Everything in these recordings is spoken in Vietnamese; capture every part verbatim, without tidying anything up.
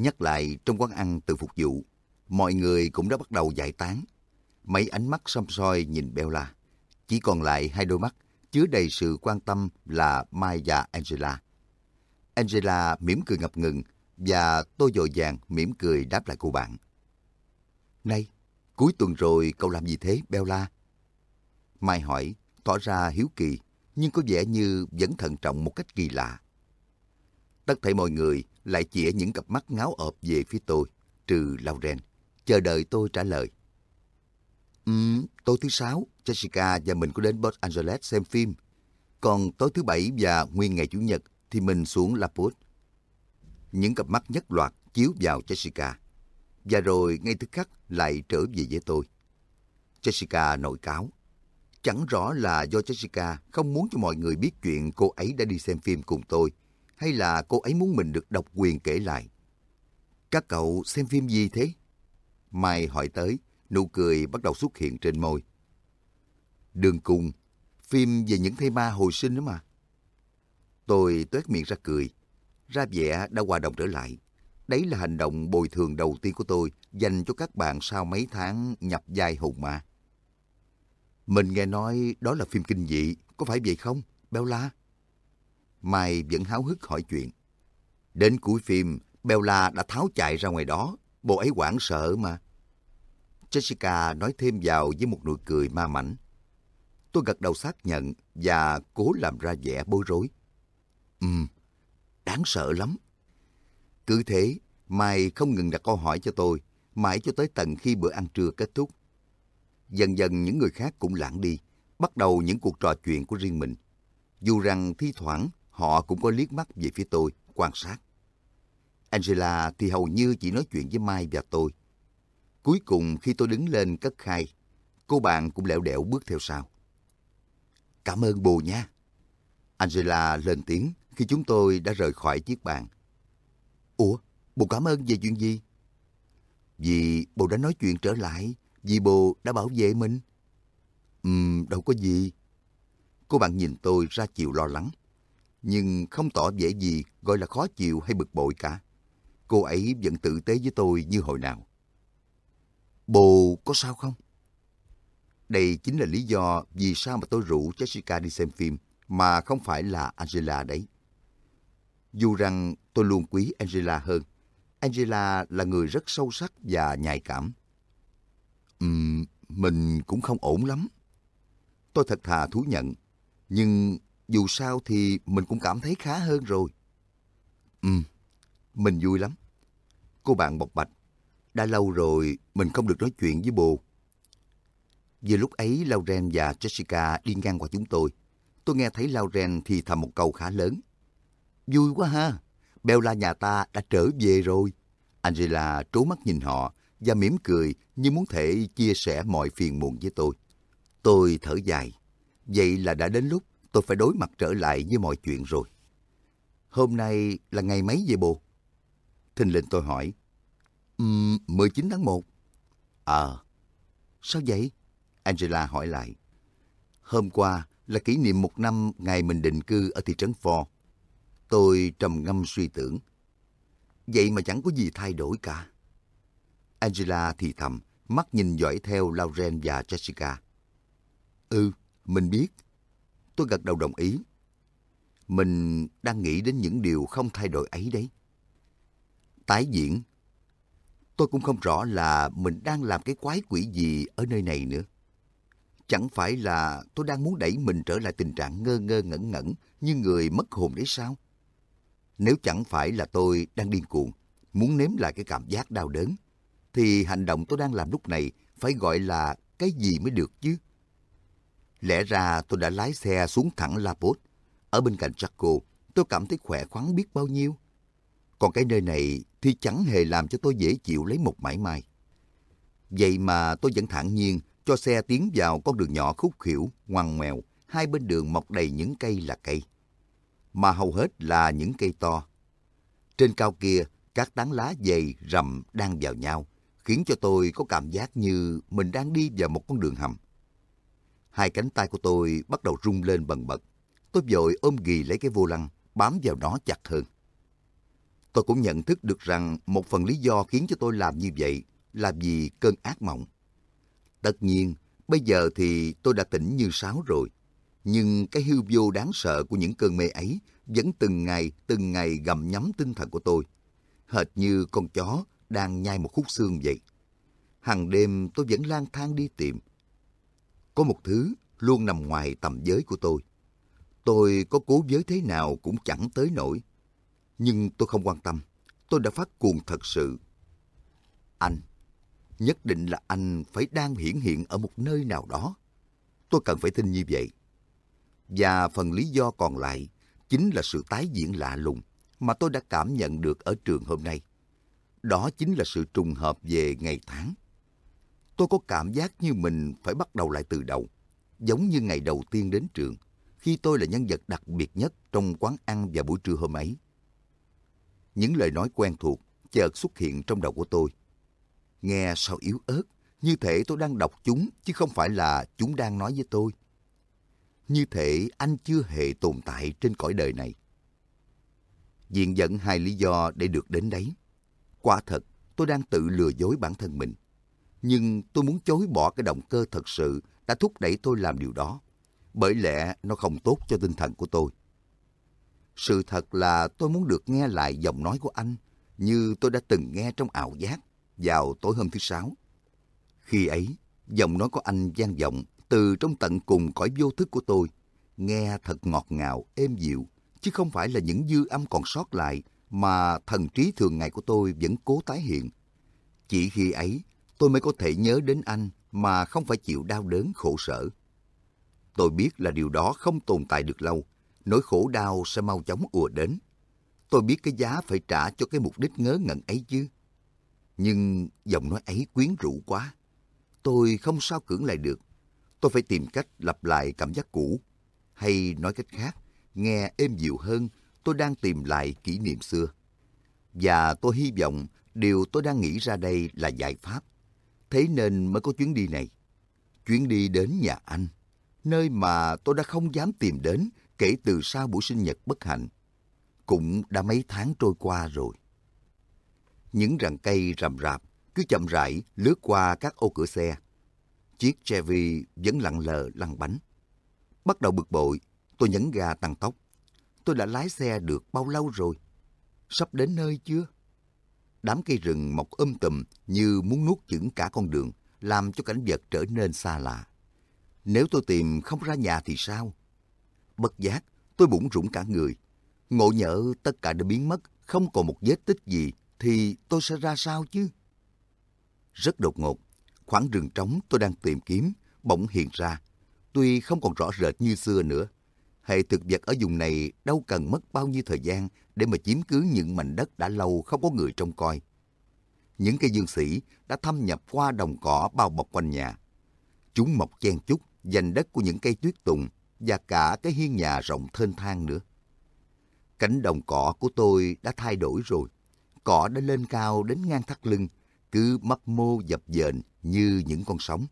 Nhắc lại trong quán ăn tự phục vụ, mọi người cũng đã bắt đầu giải tán. Mấy ánh mắt săm soi nhìn Bella. Chỉ còn lại hai đôi mắt chứa đầy sự quan tâm là Mai và Angela. Angela mỉm cười ngập ngừng và tôi vội vàng mỉm cười đáp lại cô bạn. Này, cuối tuần rồi cậu làm gì thế, Bella? Mai hỏi, tỏ ra hiếu kỳ, nhưng có vẻ như vẫn thận trọng một cách kỳ lạ. Tất thảy mọi người lại chĩa những cặp mắt ngáo ộp về phía tôi, trừ Lauren, chờ đợi tôi trả lời. Ừm, tối thứ Sáu, Jessica và mình có đến Los Angeles xem phim. Còn tối thứ Bảy và nguyên ngày Chủ nhật thì mình xuống La Porte. Những cặp mắt nhất loạt chiếu vào Jessica, và rồi ngay tức khắc lại trở về với tôi. Jessica nổi cáu. Chẳng rõ là do Jessica không muốn cho mọi người biết chuyện cô ấy đã đi xem phim cùng tôi, hay là cô ấy muốn mình được độc quyền kể lại. Các cậu xem phim gì thế? Mai hỏi tới, nụ cười bắt đầu xuất hiện trên môi. Đường Cùng, phim về những thây ma hồi sinh đó mà. Tôi tuét miệng ra cười, ra vẻ đã hòa đồng trở lại. Đấy là hành động bồi thường đầu tiên của tôi dành cho các bạn sau mấy tháng nhập vai hồn ma. Mình nghe nói đó là phim kinh dị, có phải vậy không, Bella? Mai vẫn háo hức hỏi chuyện. Đến cuối phim, Bella đã tháo chạy ra ngoài đó, bộ ấy hoảng sợ mà. Jessica nói thêm vào với một nụ cười ma mãnh. Tôi gật đầu xác nhận và cố làm ra vẻ bối rối. Ừm, đáng sợ lắm. Cứ thế, Mai không ngừng đặt câu hỏi cho tôi, mãi cho tới tận khi bữa ăn trưa kết thúc. Dần dần những người khác cũng lãng đi, bắt đầu những cuộc trò chuyện của riêng mình. Dù rằng thi thoảng họ cũng có liếc mắt về phía tôi, quan sát. Angela thì hầu như chỉ nói chuyện với Mai và tôi. Cuối cùng khi tôi đứng lên cất khai, cô bạn cũng lẻo đẻo bước theo sau. Cảm ơn bồ nha. Angela lên tiếng khi chúng tôi đã rời khỏi chiếc bàn. Ủa, bồ cảm ơn về chuyện gì? Vì bồ đã nói chuyện trở lại, vì bồ đã bảo vệ mình. Ừm, đâu có gì. Cô bạn nhìn tôi ra chiều lo lắng, nhưng không tỏ vẻ gì gọi là khó chịu hay bực bội cả. Cô ấy vẫn tử tế với tôi như hồi nào. Bồ có sao không? Đây chính là lý do vì sao mà tôi rủ Jessica đi xem phim, mà không phải là Angela đấy. Dù rằng tôi luôn quý Angela hơn, Angela là người rất sâu sắc và nhạy cảm. Ừm, mình cũng không ổn lắm. Tôi thật thà thú nhận, nhưng dù sao thì mình cũng cảm thấy khá hơn rồi. Ừm, mình vui lắm. Cô bạn bộc bạch, đã lâu rồi mình không được nói chuyện với bồ. Vừa lúc ấy Lauren và Jessica đi ngang qua chúng tôi. Tôi nghe thấy Lauren thì thầm một câu khá lớn. Vui quá ha, Bella nhà ta đã trở về rồi. Angela trố mắt nhìn họ và mỉm cười như muốn thể chia sẻ mọi phiền muộn với tôi. Tôi thở dài. Vậy là đã đến lúc tôi phải đối mặt trở lại với mọi chuyện rồi. Hôm nay là ngày mấy vậy bồ? Thình lình tôi hỏi. Um, mười chín tháng một. Ờ, à, sao vậy? Angela hỏi lại. Hôm qua là kỷ niệm một năm ngày mình định cư ở thị trấn Ford. Tôi trầm ngâm suy tưởng. Vậy mà chẳng có gì thay đổi cả. Angela thì thầm, mắt nhìn dõi theo Lauren và Jessica. Ừ, mình biết. Tôi gật đầu đồng ý. Mình đang nghĩ đến những điều không thay đổi ấy đấy. Tái diễn. Tôi cũng không rõ là mình đang làm cái quái quỷ gì ở nơi này nữa. Chẳng phải là tôi đang muốn đẩy mình trở lại tình trạng ngơ ngơ ngẩn ngẩn như người mất hồn đấy sao? Nếu chẳng phải là tôi đang điên cuồng, muốn nếm lại cái cảm giác đau đớn, thì hành động tôi đang làm lúc này phải gọi là cái gì mới được chứ? Lẽ ra tôi đã lái xe xuống thẳng La Porte. Ở bên cạnh Jaco, tôi cảm thấy khỏe khoắn biết bao nhiêu. Còn cái nơi này thì chẳng hề làm cho tôi dễ chịu lấy một mảy may. Vậy mà tôi vẫn thản nhiên cho xe tiến vào con đường nhỏ khúc khuỷu, ngoằn ngoèo, hai bên đường mọc đầy những cây là cây. Mà hầu hết là những cây to. Trên cao kia, các tán lá dày, rậm đan vào nhau, khiến cho tôi có cảm giác như mình đang đi vào một con đường hầm. Hai cánh tay của tôi bắt đầu rung lên bần bật. Tôi vội ôm ghì lấy cái vô lăng, bám vào nó chặt hơn. Tôi cũng nhận thức được rằng một phần lý do khiến cho tôi làm như vậy là vì cơn ác mộng. Tất nhiên, bây giờ thì tôi đã tỉnh như sáo rồi. Nhưng cái hư vô đáng sợ của những cơn mê ấy vẫn từng ngày, từng ngày gặm nhấm tinh thần của tôi. Hệt như con chó đang nhai một khúc xương vậy. Hằng đêm tôi vẫn lang thang đi tìm. Có một thứ luôn nằm ngoài tầm giới của tôi. Tôi có cố giới thế nào cũng chẳng tới nổi. Nhưng tôi không quan tâm. Tôi đã phát cuồng thật sự. Anh, nhất định là anh phải đang hiển hiện ở một nơi nào đó. Tôi cần phải tin như vậy. Và phần lý do còn lại chính là sự tái diễn lạ lùng mà tôi đã cảm nhận được ở trường hôm nay. Đó chính là sự trùng hợp về ngày tháng. Tôi có cảm giác như mình phải bắt đầu lại từ đầu, giống như ngày đầu tiên đến trường, khi tôi là nhân vật đặc biệt nhất trong quán ăn vào buổi trưa hôm ấy. Những lời nói quen thuộc chợt xuất hiện trong đầu của tôi. Nghe sao yếu ớt, như thể tôi đang đọc chúng chứ không phải là chúng đang nói với tôi. Như thể anh chưa hề tồn tại trên cõi đời này. Viện dẫn hai lý do để được đến đấy. Quả thật, tôi đang tự lừa dối bản thân mình. Nhưng tôi muốn chối bỏ cái động cơ thật sự đã thúc đẩy tôi làm điều đó. Bởi lẽ nó không tốt cho tinh thần của tôi. Sự thật là tôi muốn được nghe lại giọng nói của anh như tôi đã từng nghe trong ảo giác vào tối hôm thứ Sáu. Khi ấy, giọng nói của anh vang vọng từ trong tận cùng cõi vô thức của tôi, nghe thật ngọt ngào, êm dịu, chứ không phải là những dư âm còn sót lại mà thần trí thường ngày của tôi vẫn cố tái hiện. Chỉ khi ấy, tôi mới có thể nhớ đến anh mà không phải chịu đau đớn khổ sở. Tôi biết là điều đó không tồn tại được lâu, nỗi khổ đau sẽ mau chóng ùa đến. Tôi biết cái giá phải trả cho cái mục đích ngớ ngẩn ấy chứ. Nhưng giọng nói ấy quyến rũ quá. Tôi không sao cưỡng lại được. Tôi phải tìm cách lặp lại cảm giác cũ. Hay nói cách khác, nghe êm dịu hơn, tôi đang tìm lại kỷ niệm xưa. Và tôi hy vọng điều tôi đang nghĩ ra đây là giải pháp. Thế nên mới có chuyến đi này. Chuyến đi đến nhà anh, nơi mà tôi đã không dám tìm đến kể từ sau buổi sinh nhật bất hạnh. Cũng đã mấy tháng trôi qua rồi. Những rặng cây rậm rạp cứ chậm rãi lướt qua các ô cửa xe. Chiếc Chevy vẫn lặng lờ lăn bánh. Bắt đầu bực bội, tôi nhấn ga tăng tốc. Tôi đã lái xe được bao lâu rồi? Sắp đến nơi chưa? Đám cây rừng mọc um tùm như muốn nuốt chửng cả con đường, làm cho cảnh vật trở nên xa lạ. Nếu tôi tìm không ra nhà thì sao? Bất giác, tôi bủn rủn cả người. Ngộ nhỡ tất cả đã biến mất, không còn một vết tích gì, thì tôi sẽ ra sao chứ? Rất đột ngột, khoảng rừng trống tôi đang tìm kiếm bỗng hiện ra. Tuy không còn rõ rệt như xưa nữa, hệ thực vật ở vùng này đâu cần mất bao nhiêu thời gian để mà chiếm cứ những mảnh đất đã lâu không có người trông coi. Những cây dương sỉ đã thâm nhập qua đồng cỏ bao bọc quanh nhà. Chúng mọc chen chúc giành đất của những cây tuyết tùng và cả cái hiên nhà rộng thênh thang nữa. Cánh đồng cỏ của tôi đã thay đổi rồi. Cỏ đã lên cao đến ngang thắt lưng, cứ mấp mô dập dềnh như những con sóng.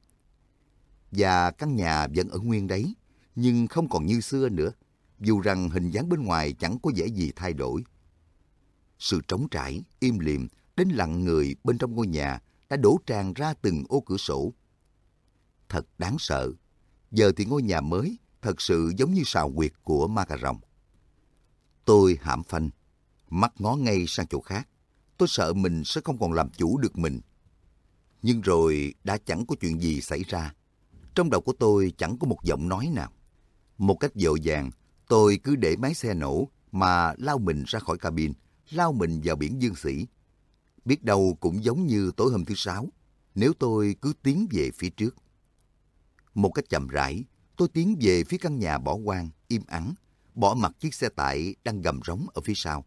Và căn nhà vẫn ở nguyên đấy, nhưng không còn như xưa nữa, dù rằng hình dáng bên ngoài chẳng có vẻ gì thay đổi. Sự trống trải, im lìm, đến lặng người bên trong ngôi nhà đã đổ tràn ra từng ô cửa sổ. Thật đáng sợ, giờ thì ngôi nhà mới thật sự giống như sào huyệt của ma cà rồng. Tôi hãm phanh, mắt ngó ngay sang chỗ khác. Tôi sợ mình sẽ không còn làm chủ được mình. Nhưng rồi đã chẳng có chuyện gì xảy ra. Trong đầu của tôi chẳng có một giọng nói nào. Một cách vội vàng, tôi cứ để máy xe nổ mà lao mình ra khỏi cabin, lao mình vào biển Dương Sĩ. Biết đâu cũng giống như tối hôm thứ Sáu, nếu tôi cứ tiến về phía trước. Một cách chậm rãi, tôi tiến về phía căn nhà bỏ hoang, im ắng, bỏ mặc chiếc xe tải đang gầm rống ở phía sau.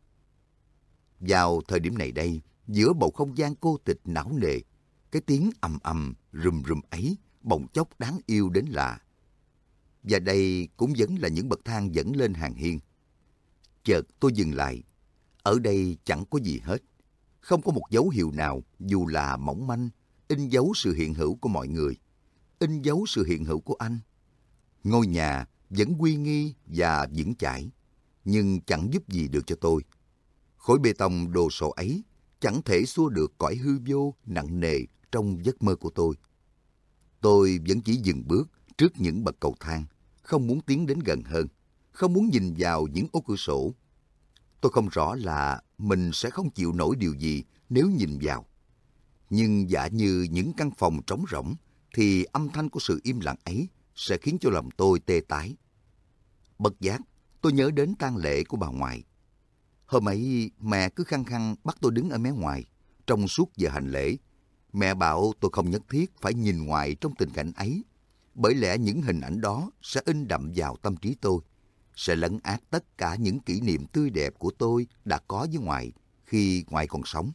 Vào thời điểm này đây, giữa bầu không gian cô tịch não nề, cái tiếng ầm ầm, rùm rùm ấy bỗng chốc đáng yêu đến lạ. Và đây cũng vẫn là những bậc thang dẫn lên hàng hiên. Chợt tôi dừng lại. Ở đây chẳng có gì hết. Không có một dấu hiệu nào, dù là mỏng manh, in dấu sự hiện hữu của mọi người, in dấu sự hiện hữu của anh. Ngôi nhà vẫn uy nghi và vững chãi, nhưng chẳng giúp gì được cho tôi. Khối bê tông đồ sộ ấy chẳng thể xua được cõi hư vô nặng nề trong giấc mơ của tôi. Tôi vẫn chỉ dừng bước trước những bậc cầu thang, không muốn tiến đến gần hơn, không muốn nhìn vào những ô cửa sổ. Tôi không rõ là mình sẽ không chịu nổi điều gì nếu nhìn vào. Nhưng giả như những căn phòng trống rỗng, thì âm thanh của sự im lặng ấy sẽ khiến cho lòng tôi tê tái. Bất giác, tôi nhớ đến tang lễ của bà ngoại. Hôm ấy, mẹ cứ khăng khăng bắt tôi đứng ở mé ngoài. Trong suốt giờ hành lễ, mẹ bảo tôi không nhất thiết phải nhìn ngoài trong tình cảnh ấy, bởi lẽ những hình ảnh đó sẽ in đậm vào tâm trí tôi, sẽ lấn át tất cả những kỷ niệm tươi đẹp của tôi đã có với ngoại khi ngoại còn sống.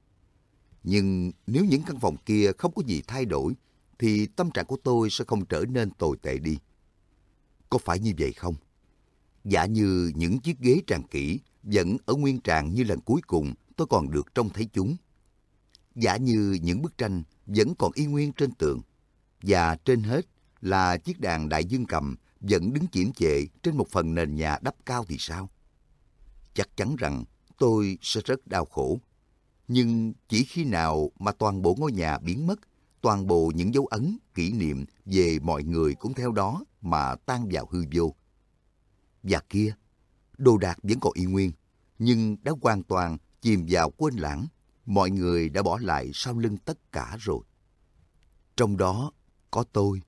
Nhưng nếu những căn phòng kia không có gì thay đổi, thì tâm trạng của tôi sẽ không trở nên tồi tệ đi. Có phải như vậy không? Giả như những chiếc ghế tràn kỹ vẫn ở nguyên trạng như lần cuối cùng tôi còn được trông thấy chúng. Giả như những bức tranh vẫn còn y nguyên trên tường. Và trên hết là chiếc đàn đại dương cầm vẫn đứng chiếm trệ trên một phần nền nhà đắp cao thì sao? Chắc chắn rằng tôi sẽ rất đau khổ. Nhưng chỉ khi nào mà toàn bộ ngôi nhà biến mất, toàn bộ những dấu ấn, kỷ niệm về mọi người cũng theo đó mà tan vào hư vô. Và kia, đồ đạc vẫn còn y nguyên, nhưng đã hoàn toàn chìm vào quên lãng. Mọi người đã bỏ lại sau lưng tất cả rồi. Trong đó có tôi.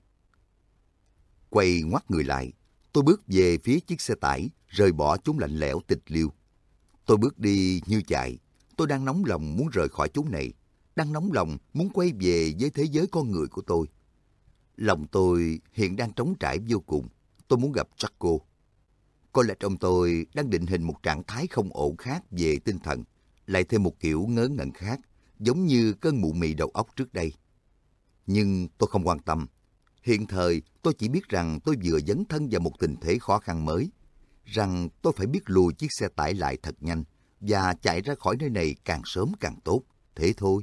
Quay ngoắt người lại, tôi bước về phía chiếc xe tải, rời bỏ chốn lạnh lẽo tịch liêu. Tôi bước đi như chạy. Tôi đang nóng lòng muốn rời khỏi chốn này, đang nóng lòng muốn quay về với thế giới con người của tôi. Lòng tôi hiện đang trống trải vô cùng. Tôi muốn gặp Jaco. Có lẽ trong tôi đang định hình một trạng thái không ổn khác về tinh thần, lại thêm một kiểu ngớ ngẩn khác, giống như cơn mụ mị đầu óc trước đây. Nhưng tôi không quan tâm. Hiện thời tôi chỉ biết rằng tôi vừa dấn thân vào một tình thế khó khăn mới, rằng tôi phải biết lùi chiếc xe tải lại thật nhanh và chạy ra khỏi nơi này càng sớm càng tốt, thế thôi.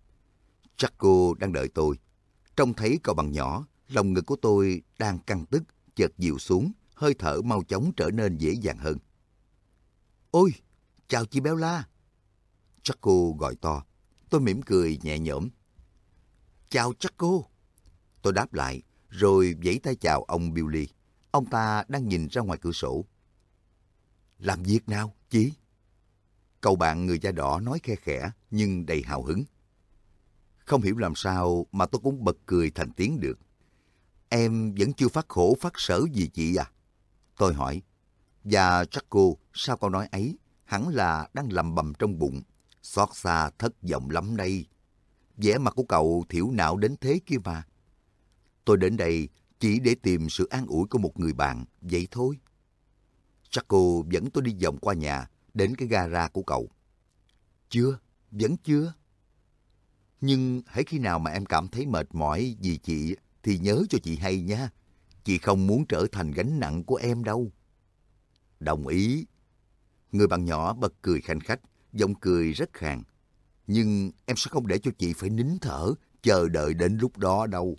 Jaco đang đợi tôi. Trông thấy cậu bằng nhỏ, lòng ngực của tôi đang căng tức, chợt dịu xuống, hơi thở mau chóng trở nên dễ dàng hơn. Ôi, chào chị Bella. Jaco gọi to. Tôi mỉm cười nhẹ nhõm. Chào Jaco. Tôi đáp lại, rồi vẫy tay chào ông Billy. Ông ta đang nhìn ra ngoài cửa sổ. Làm việc nào, chị? Cậu bạn người da đỏ nói khe khẽ, nhưng đầy hào hứng. Không hiểu làm sao mà tôi cũng bật cười thành tiếng được. Em vẫn chưa phát khổ phát sở gì chị à? Tôi hỏi. Và Jaco, sau câu nói ấy, hẳn là đang lầm bầm trong bụng. Xót xa thất vọng lắm đây. Vẻ mặt của cậu thiểu não đến thế kia mà. Tôi đến đây chỉ để tìm sự an ủi của một người bạn, vậy thôi. Jaco dẫn tôi đi vòng qua nhà, đến cái gara của cậu. Chưa, vẫn chưa. Nhưng hễ khi nào mà em cảm thấy mệt mỏi vì chị thì nhớ cho chị hay nha. Chị không muốn trở thành gánh nặng của em đâu. Đồng ý. Người bạn nhỏ bật cười khanh khách, giọng cười rất khàn. Nhưng em sẽ không để cho chị phải nín thở, chờ đợi đến lúc đó đâu.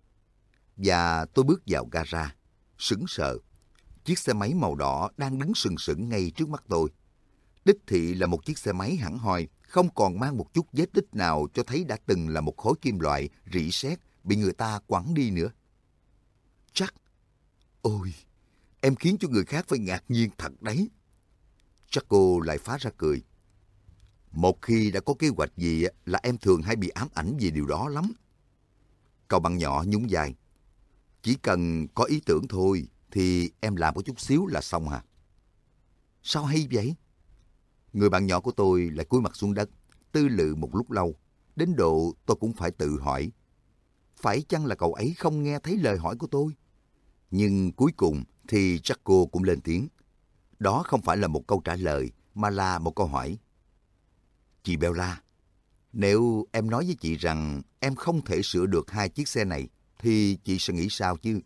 Và tôi bước vào gara, sững sờ. Chiếc xe máy màu đỏ đang đứng sừng sững ngay trước mắt tôi. Đích thị là một chiếc xe máy hẳn hoi, không còn mang một chút vết tích nào cho thấy đã từng là một khối kim loại rỉ sét bị người ta quẳng đi nữa. Chắc, ôi, em khiến cho người khác phải ngạc nhiên thật đấy. Jaco lại phá ra cười. Một khi đã có kế hoạch gì là em thường hay bị ám ảnh về điều đó lắm. Cậu bạn nhỏ nhún vai. Chỉ cần có ý tưởng thôi thì em làm có chút xíu là xong hả? Sao hay vậy? Người bạn nhỏ của tôi lại cúi mặt xuống đất, tư lự một lúc lâu, đến độ tôi cũng phải tự hỏi. Phải chăng là cậu ấy không nghe thấy lời hỏi của tôi? Nhưng cuối cùng thì Jaco cũng lên tiếng. Đó không phải là một câu trả lời, mà là một câu hỏi. Chị Bella, nếu em nói với chị rằng em không thể sửa được hai chiếc xe này, thì chị sẽ nghĩ sao chứ?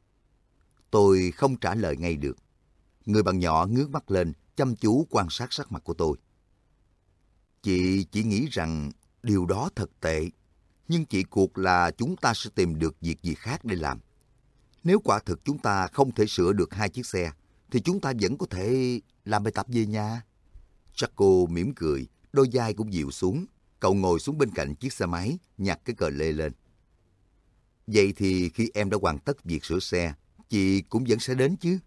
Tôi không trả lời ngay được. Người bạn nhỏ ngước mắt lên, chăm chú quan sát sắc mặt của tôi. Chị chỉ nghĩ rằng điều đó thật tệ, nhưng chị cuộc là chúng ta sẽ tìm được việc gì khác để làm. Nếu quả thực chúng ta không thể sửa được hai chiếc xe, thì chúng ta vẫn có thể làm bài tập về nhà. Jaco mỉm cười, đôi vai cũng dịu xuống. Cậu ngồi xuống bên cạnh chiếc xe máy, nhặt cái cờ lê lên. Vậy thì khi em đã hoàn tất việc sửa xe, chị cũng vẫn sẽ đến chứ?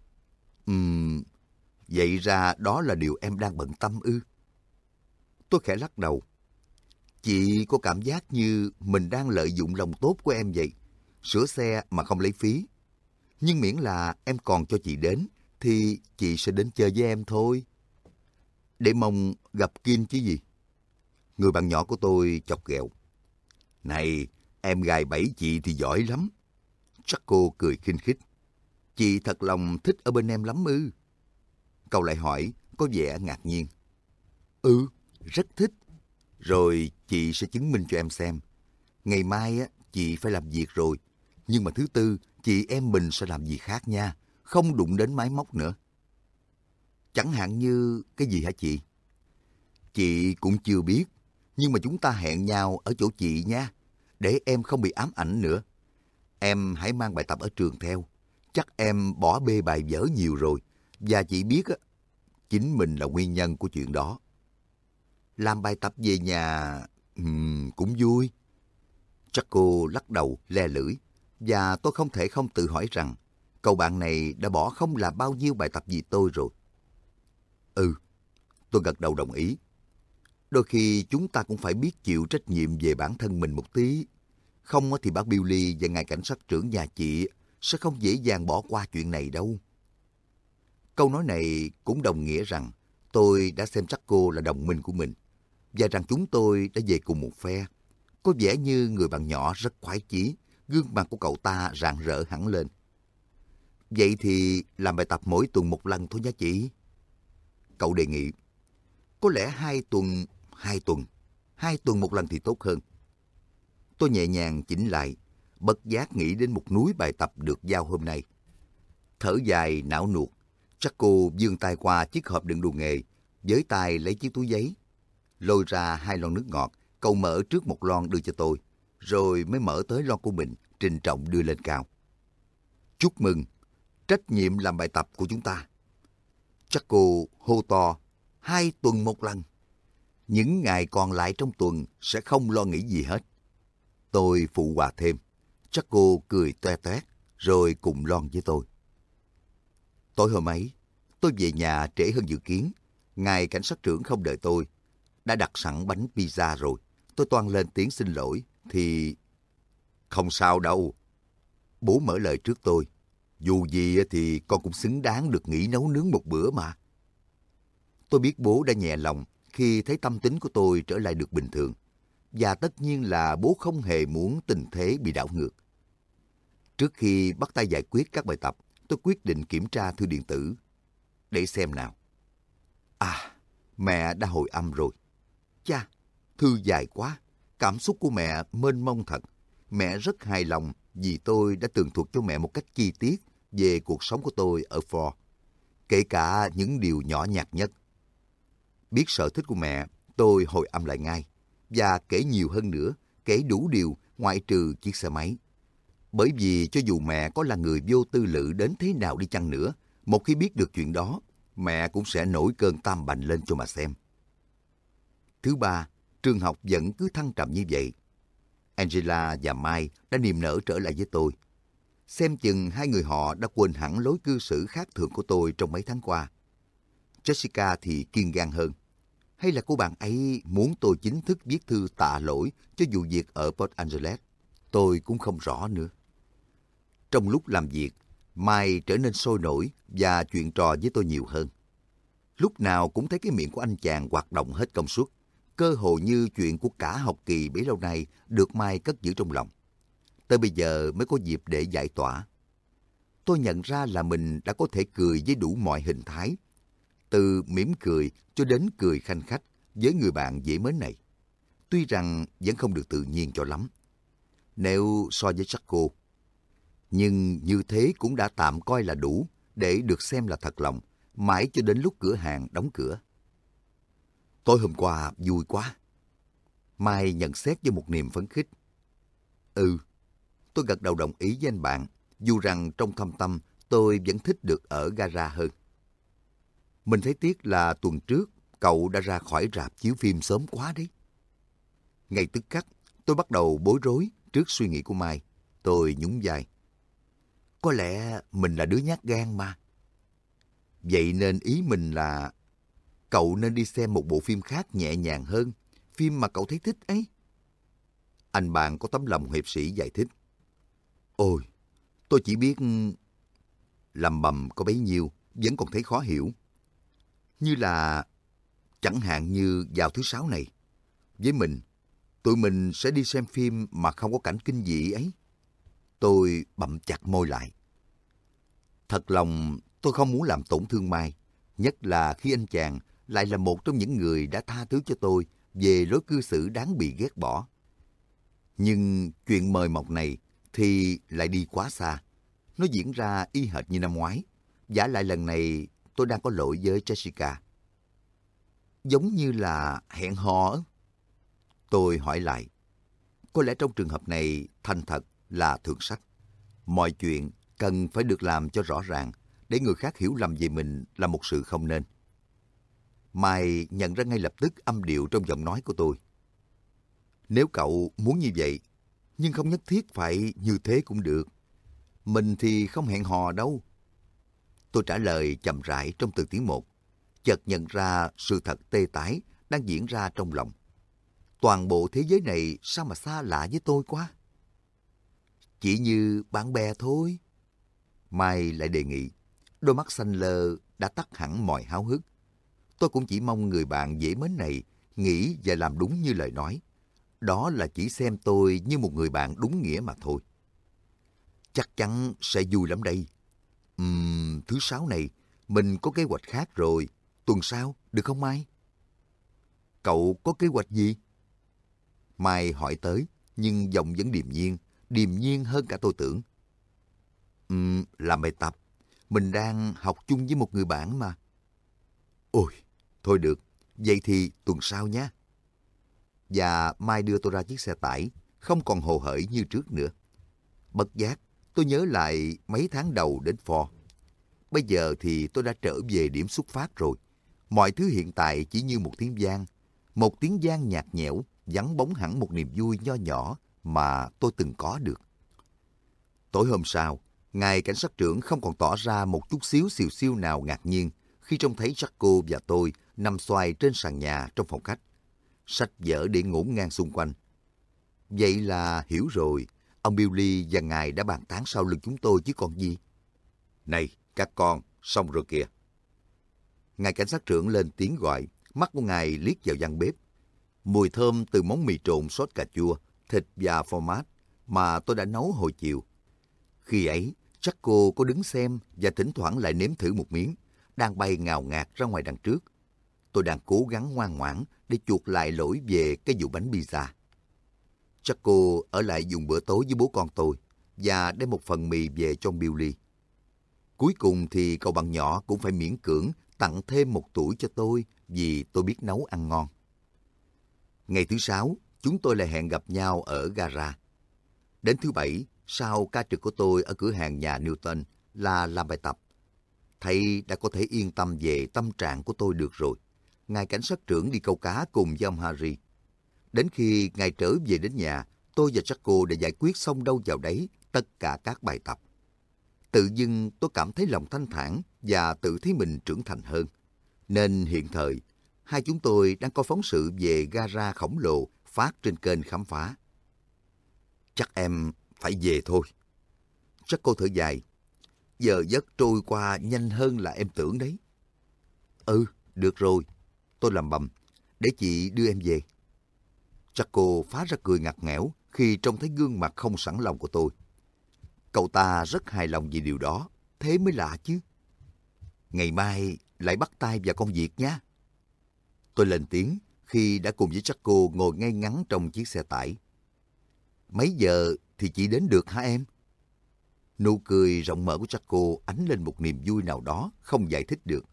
Ừm, vậy ra đó là điều em đang bận tâm ư? Tôi khẽ lắc đầu. Chị có cảm giác như mình đang lợi dụng lòng tốt của em vậy. Sửa xe mà không lấy phí. Nhưng miễn là em còn cho chị đến, thì chị sẽ đến chơi với em thôi. Để mong gặp Kim chứ gì. Người bạn nhỏ của tôi chọc ghẹo. Này, em gài bẫy chị thì giỏi lắm. Jaco cười khinh khích. Chị thật lòng thích ở bên em lắm ư? Cậu lại hỏi, có vẻ ngạc nhiên. Ừ, rất thích. Rồi chị sẽ chứng minh cho em xem. Ngày mai á, chị phải làm việc rồi. Nhưng mà thứ tư, chị em mình sẽ làm gì khác nha. Không đụng đến máy móc nữa. Chẳng hạn như cái gì hả chị? Chị cũng chưa biết. Nhưng mà chúng ta hẹn nhau ở chỗ chị nha. Để em không bị ám ảnh nữa. Em hãy mang bài tập ở trường theo. Chắc em bỏ bê bài vở nhiều rồi. Và chị biết á, chính mình là nguyên nhân của chuyện đó. Làm bài tập về nhà um, cũng vui. Jaco lắc đầu le lưỡi. Và tôi không thể không tự hỏi rằng cậu bạn này đã bỏ không làm bao nhiêu bài tập vì tôi rồi. Ừ, tôi gật đầu đồng ý. Đôi khi chúng ta cũng phải biết chịu trách nhiệm về bản thân mình một tí. Không thì bác Billy và ngài cảnh sát trưởng nhà chị sẽ không dễ dàng bỏ qua chuyện này đâu. Câu nói này cũng đồng nghĩa rằng tôi đã xem Jaco là đồng minh của mình và rằng chúng tôi đã về cùng một phe. Có vẻ như người bạn nhỏ rất khoái chí, gương mặt của cậu ta rạng rỡ hẳn lên. Vậy thì làm bài tập mỗi tuần một lần thôi nha chị. Cậu đề nghị. Có lẽ hai tuần, hai tuần, hai tuần một lần thì tốt hơn. Tôi nhẹ nhàng chỉnh lại, bất giác nghĩ đến một núi bài tập được giao hôm nay. Thở dài não nuột, Jaco vươn tay qua chiếc hộp đựng đồ nghề, với tay lấy chiếc túi giấy. Lôi ra hai lon nước ngọt, cậu mở trước một lon đưa cho tôi, rồi mới mở tới lon của mình, trịnh trọng đưa lên cao. Chúc mừng, trách nhiệm làm bài tập của chúng ta. Jaco hô to, hai tuần một lần. Những ngày còn lại trong tuần sẽ không lo nghĩ gì hết. Tôi phụ họa thêm. Jaco cười toe toét, rồi cùng lon với tôi. Tối hôm ấy, tôi về nhà trễ hơn dự kiến. Ngài cảnh sát trưởng không đợi tôi. Đã đặt sẵn bánh pizza rồi. Tôi toan lên tiếng xin lỗi, thì... Không sao đâu. Bố mở lời trước tôi. Dù gì thì con cũng xứng đáng được nghỉ nấu nướng một bữa mà. Tôi biết bố đã nhẹ lòng khi thấy tâm tính của tôi trở lại được bình thường. Và tất nhiên là bố không hề muốn tình thế bị đảo ngược. Trước khi bắt tay giải quyết các bài tập, tôi quyết định kiểm tra thư điện tử. Để xem nào. À, mẹ đã hồi âm rồi. Chà, thư dài quá. Cảm xúc của mẹ mênh mông thật. Mẹ rất hài lòng vì tôi đã tường thuật cho mẹ một cách chi tiết về cuộc sống của tôi ở Ford. Kể cả những điều nhỏ nhặt nhất. Biết sở thích của mẹ, tôi hồi âm lại ngay. Và kể nhiều hơn nữa, kể đủ điều ngoại trừ chiếc xe máy. Bởi vì cho dù mẹ có là người vô tư lự đến thế nào đi chăng nữa, một khi biết được chuyện đó, mẹ cũng sẽ nổi cơn tam bành lên cho mà xem. Thứ ba, trường học vẫn cứ thăng trầm như vậy. Angela và Mai đã niềm nở trở lại với tôi. Xem chừng hai người họ đã quên hẳn lối cư xử khác thường của tôi trong mấy tháng qua. Jessica thì kiên gan hơn. Hay là cô bạn ấy muốn tôi chính thức viết thư tạ lỗi cho vụ việc ở Port Angeles? Tôi cũng không rõ nữa. Trong lúc làm việc, Mai trở nên sôi nổi và chuyện trò với tôi nhiều hơn. Lúc nào cũng thấy cái miệng của anh chàng hoạt động hết công suất. Cơ hồ như chuyện của cả học kỳ bấy lâu nay được Mai cất giữ trong lòng. Tới bây giờ mới có dịp để giải tỏa. Tôi nhận ra là mình đã có thể cười với đủ mọi hình thái. Từ mỉm cười cho đến cười khanh khách với người bạn dễ mến này. Tuy rằng vẫn không được tự nhiên cho lắm. Nếu so với Jaco. Nhưng như thế cũng đã tạm coi là đủ để được xem là thật lòng, mãi cho đến lúc cửa hàng đóng cửa. Tối hôm qua vui quá. Mai nhận xét với một niềm phấn khích. Ừ, tôi gật đầu đồng ý với anh bạn, dù rằng trong thâm tâm tôi vẫn thích được ở gara hơn. Mình thấy tiếc là tuần trước cậu đã ra khỏi rạp chiếu phim sớm quá đấy. Ngay tức khắc, tôi bắt đầu bối rối trước suy nghĩ của Mai. Tôi nhún vai. Có lẽ mình là đứa nhát gan mà. Vậy nên ý mình là cậu nên đi xem một bộ phim khác nhẹ nhàng hơn, phim mà cậu thấy thích ấy. Anh bạn có tấm lòng hiệp sĩ giải thích. Ôi, tôi chỉ biết lầm bầm có bấy nhiêu, vẫn còn thấy khó hiểu. Như là, chẳng hạn như vào thứ sáu này, với mình, tụi mình sẽ đi xem phim mà không có cảnh kinh dị ấy. Tôi bặm chặt môi lại. Thật lòng tôi không muốn làm tổn thương Mai, nhất là khi anh chàng lại là một trong những người đã tha thứ cho tôi về lối cư xử đáng bị ghét bỏ. Nhưng chuyện mời mọc này thì lại đi quá xa. Nó diễn ra y hệt như năm ngoái. Vả lại lần này tôi đang có lỗi với Jessica. Giống như là hẹn hò. Tôi hỏi lại. Có lẽ trong trường hợp này thành thật là thượng sách. Mọi chuyện cần phải được làm cho rõ ràng để người khác hiểu lầm về mình là một sự không nên. Mai nhận ra ngay lập tức âm điệu trong giọng nói của tôi. Nếu cậu muốn như vậy, nhưng không nhất thiết phải như thế cũng được. Mình thì không hẹn hò đâu. Tôi trả lời chậm rãi trong từng tiếng một, chợt nhận ra sự thật tê tái đang diễn ra trong lòng. Toàn bộ thế giới này sao mà xa lạ với tôi quá. Chỉ như bạn bè thôi. Mai lại đề nghị. Đôi mắt xanh lơ đã tắt hẳn mọi háo hức. Tôi cũng chỉ mong người bạn dễ mến này nghĩ và làm đúng như lời nói. Đó là chỉ xem tôi như một người bạn đúng nghĩa mà thôi. Chắc chắn sẽ vui lắm đây. Uhm, thứ sáu này, mình có kế hoạch khác rồi. Tuần sau, được không Mai? Cậu có kế hoạch gì? Mai hỏi tới, nhưng giọng vẫn điềm nhiên, điềm nhiên hơn cả tôi tưởng. Uhm, làm bài tập. Mình đang học chung với một người bạn mà. Ôi, thôi được. Vậy thì tuần sau nhé. Và Mai đưa tôi ra chiếc xe tải, không còn hồ hởi như trước nữa. Bất giác, tôi nhớ lại mấy tháng đầu đến Ford. Bây giờ thì tôi đã trở về điểm xuất phát rồi. Mọi thứ hiện tại chỉ như một tiếng vang. Một tiếng vang nhạt nhẽo, vắng bóng hẳn một niềm vui nho nhỏ mà tôi từng có được. Tối hôm sau, ngài cảnh sát trưởng không còn tỏ ra một chút xíu xìu xiu nào ngạc nhiên khi trông thấy Jaco và tôi nằm xoài trên sàn nhà trong phòng khách. Sách vở để ngổn ngang xung quanh. Vậy là hiểu rồi, ông Billy và ngài đã bàn tán sau lưng chúng tôi chứ còn gì. Này, các con, xong rồi kìa. Ngài cảnh sát trưởng lên tiếng gọi, mắt của ngài liếc vào gian bếp. Mùi thơm từ món mì trộn sốt cà chua, thịt và phô mát mà tôi đã nấu hồi chiều. Khi ấy, chắc cô có đứng xem và thỉnh thoảng lại nếm thử một miếng, đang bay ngào ngạt ra ngoài đằng trước. Tôi đang cố gắng ngoan ngoãn để chuộc lại lỗi về cái vụ bánh pizza. Chắc cô ở lại dùng bữa tối với bố con tôi và đem một phần mì về cho Billy. Cuối cùng thì cậu bạn nhỏ cũng phải miễn cưỡng tặng thêm một tuổi cho tôi vì tôi biết nấu ăn ngon. Ngày thứ sáu, chúng tôi lại hẹn gặp nhau ở gara. Đến thứ bảy, sau ca trực của tôi ở cửa hàng nhà Newton là làm bài tập. Thầy đã có thể yên tâm về tâm trạng của tôi được rồi. Ngài cảnh sát trưởng đi câu cá cùng với ông Harry. Đến khi ngài trở về đến nhà, tôi và Jaco đã giải quyết xong đâu vào đấy tất cả các bài tập. Tự dưng tôi cảm thấy lòng thanh thản và tự thấy mình trưởng thành hơn. Nên hiện thời, hai chúng tôi đang có phóng sự về gara khổng lồ phát trên kênh khám phá. Chắc em phải về thôi. Jaco thở dài. Giờ giấc trôi qua nhanh hơn là em tưởng đấy. Ừ, được rồi. Tôi làm bầm, để chị đưa em về. Jaco phá ra cười ngặt nghẽo khi trông thấy gương mặt không sẵn lòng của tôi. Cậu ta rất hài lòng vì điều đó, thế mới lạ chứ. Ngày mai lại bắt tay vào công việc nhé. Tôi lên tiếng khi đã cùng với Jaco ngồi ngay ngắn trong chiếc xe tải. Mấy giờ thì chị đến được hả em? Nụ cười rộng mở của Jaco ánh lên một niềm vui nào đó không giải thích được.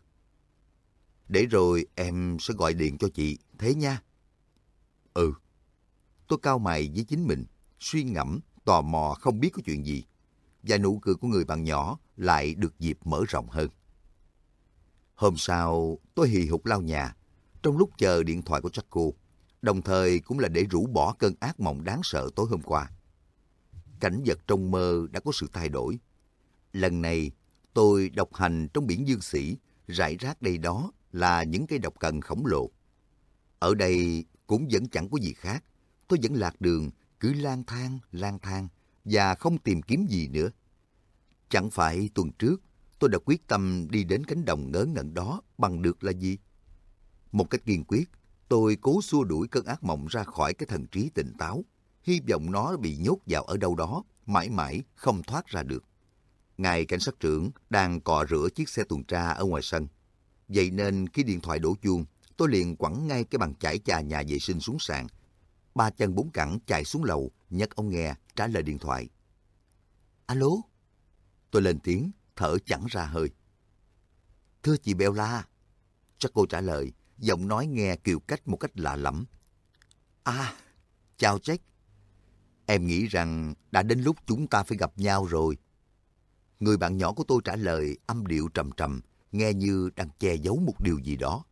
Để rồi em sẽ gọi điện cho chị, thế nha. Ừ. Tôi cau mày với chính mình, suy ngẫm, tò mò không biết có chuyện gì. Và nụ cười của người bạn nhỏ lại được dịp mở rộng hơn. Hôm sau, tôi hì hục lau nhà. trong lúc chờ điện thoại của Jaco, đồng thời cũng là để rũ bỏ cơn ác mộng đáng sợ tối hôm qua. Cảnh vật trong mơ đã có sự thay đổi. Lần này, tôi độc hành trong biển Dương Xỉ, rải rác đây đó là những cây độc cần khổng lồ. Ở đây cũng vẫn chẳng có gì khác, tôi vẫn lạc đường, cứ lang thang, lang thang và không tìm kiếm gì nữa. Chẳng phải tuần trước tôi đã quyết tâm đi đến cánh đồng ngớ ngẩn đó bằng được là gì? Một cách kiên quyết, tôi cố xua đuổi cơn ác mộng ra khỏi cái thần trí tỉnh táo, hy vọng nó bị nhốt vào ở đâu đó, mãi mãi không thoát ra được. Ngài cảnh sát trưởng đang cọ rửa chiếc xe tuần tra ở ngoài sân. Vậy nên khi điện thoại đổ chuông, tôi liền quẳng ngay cái bàn chải chà nhà vệ sinh xuống sàn. Ba chân bốn cẳng chạy xuống lầu, nhấc ống nghe, trả lời điện thoại. Alo? Tôi lên tiếng, thở chẳng ra hơi. Thưa chị Bella. Chắc cô trả lời, giọng nói nghe kiều cách một cách lạ lẫm. À, chào Jack. Em nghĩ rằng đã đến lúc chúng ta phải gặp nhau rồi. Người bạn nhỏ của tôi trả lời âm điệu trầm trầm, nghe như đang che giấu một điều gì đó.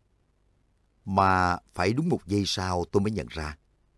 Mà phải đúng một giây sau tôi mới nhận ra.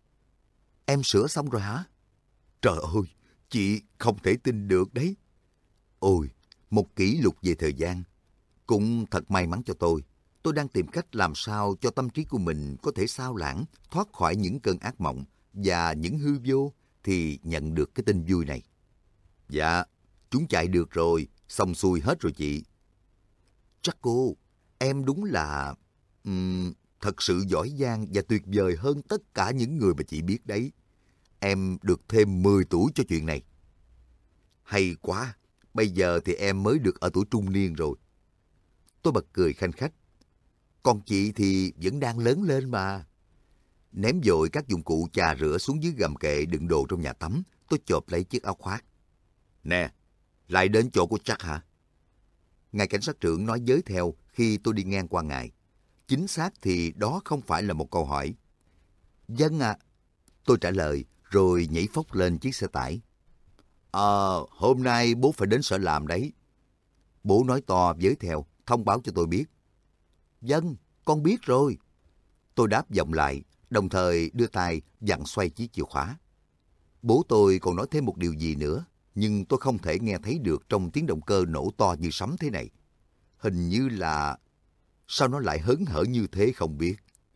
Em sửa xong rồi hả? Trời ơi, chị không thể tin được đấy. Ôi, một kỷ lục về thời gian. Cũng thật may mắn cho tôi. Tôi đang tìm cách làm sao cho tâm trí của mình có thể sao lãng, thoát khỏi những cơn ác mộng và những hư vô, thì nhận được cái tin vui này. Dạ, chúng chạy được rồi, xong xuôi hết rồi chị. Chắc cô, em đúng là um, thật sự giỏi giang và tuyệt vời hơn tất cả những người mà chị biết đấy. Em được thêm mười tuổi cho chuyện này. Hay quá, bây giờ thì em mới được ở tuổi trung niên rồi. Tôi bật cười khanh khách. Còn chị thì vẫn đang lớn lên mà. Ném vội các dụng cụ chà rửa xuống dưới gầm kệ đựng đồ trong nhà tắm, tôi chộp lấy chiếc áo khoác. Nè, lại đến chỗ của Jack hả? Ngài cảnh sát trưởng nói giới theo khi tôi đi ngang qua ngài. Chính xác thì đó không phải là một câu hỏi. Vâng ạ. À. Tôi trả lời rồi nhảy phóc lên chiếc xe tải. Ờ, hôm nay bố phải đến sở làm đấy. Bố nói to với theo, thông báo cho tôi biết. Vâng, con biết rồi. Tôi đáp vọng lại, đồng thời đưa tay vặn xoay chiếc chìa khóa. Bố tôi còn nói thêm một điều gì nữa, nhưng tôi không thể nghe thấy được trong tiếng động cơ nổ to như sấm thế này. Hình như là... Sao nó lại hớn hở như thế không biết.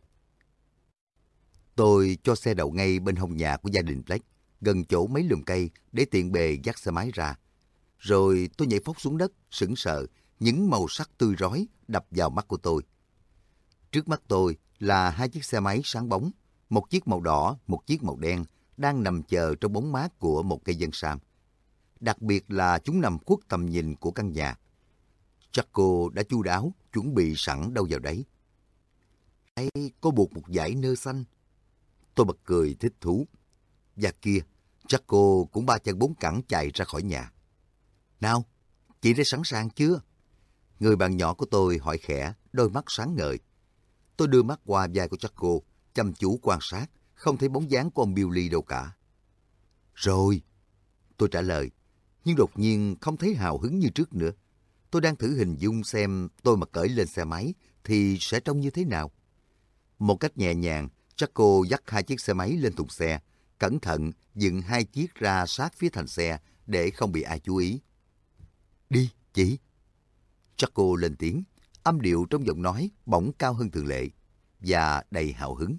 Tôi cho xe đậu ngay bên hông nhà của gia đình Blake, gần chỗ mấy lùm cây để tiện bề dắt xe máy ra. Rồi tôi nhảy phóc xuống đất, sững sờ, những màu sắc tươi rói đập vào mắt của tôi. Trước mắt tôi là hai chiếc xe máy sáng bóng, một chiếc màu đỏ, một chiếc màu đen, đang nằm chờ trong bóng mát của một cây dân sam. Đặc biệt là chúng nằm khuất tầm nhìn của căn nhà. Jaco đã chu đáo, chuẩn bị sẵn đâu vào đấy. Hay có buộc một dải nơ xanh. Tôi bật cười thích thú. Và kia, Jaco cũng ba chân bốn cẳng chạy ra khỏi nhà. Nào, chị đã sẵn sàng chưa? Người bạn nhỏ của tôi hỏi khẽ, đôi mắt sáng ngời. Tôi đưa mắt qua vai của Jaco, chăm chú quan sát, không thấy bóng dáng của ông Billy đâu cả. Rồi, tôi trả lời, nhưng đột nhiên không thấy hào hứng như trước nữa. Tôi đang thử hình dung xem tôi mà cởi lên xe máy thì sẽ trông như thế nào. Một cách nhẹ nhàng, Jaco dắt hai chiếc xe máy lên thùng xe, cẩn thận dựng hai chiếc ra sát phía thành xe để không bị ai chú ý. Đi, chị. Jaco lên tiếng, âm điệu trong giọng nói bỗng cao hơn thường lệ và đầy hào hứng.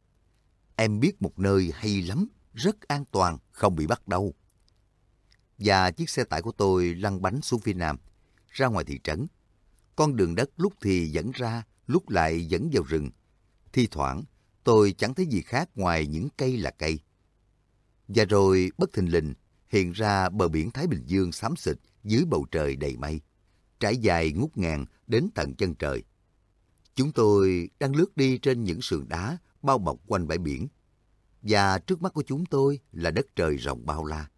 Em biết một nơi hay lắm, rất an toàn, không bị bắt đâu. Và chiếc xe tải của tôi lăn bánh xuống phía nam, ra ngoài thị trấn. Con đường đất lúc thì dẫn ra, lúc lại dẫn vào rừng. Thi thoảng, tôi chẳng thấy gì khác ngoài những cây là cây. Và rồi bất thình lình hiện ra bờ biển Thái Bình Dương xám xịt dưới bầu trời đầy mây, trải dài ngút ngàn đến tận chân trời. Chúng tôi đang lướt đi trên những sườn đá bao bọc quanh bãi biển, và trước mắt của chúng tôi là đất trời rộng bao la.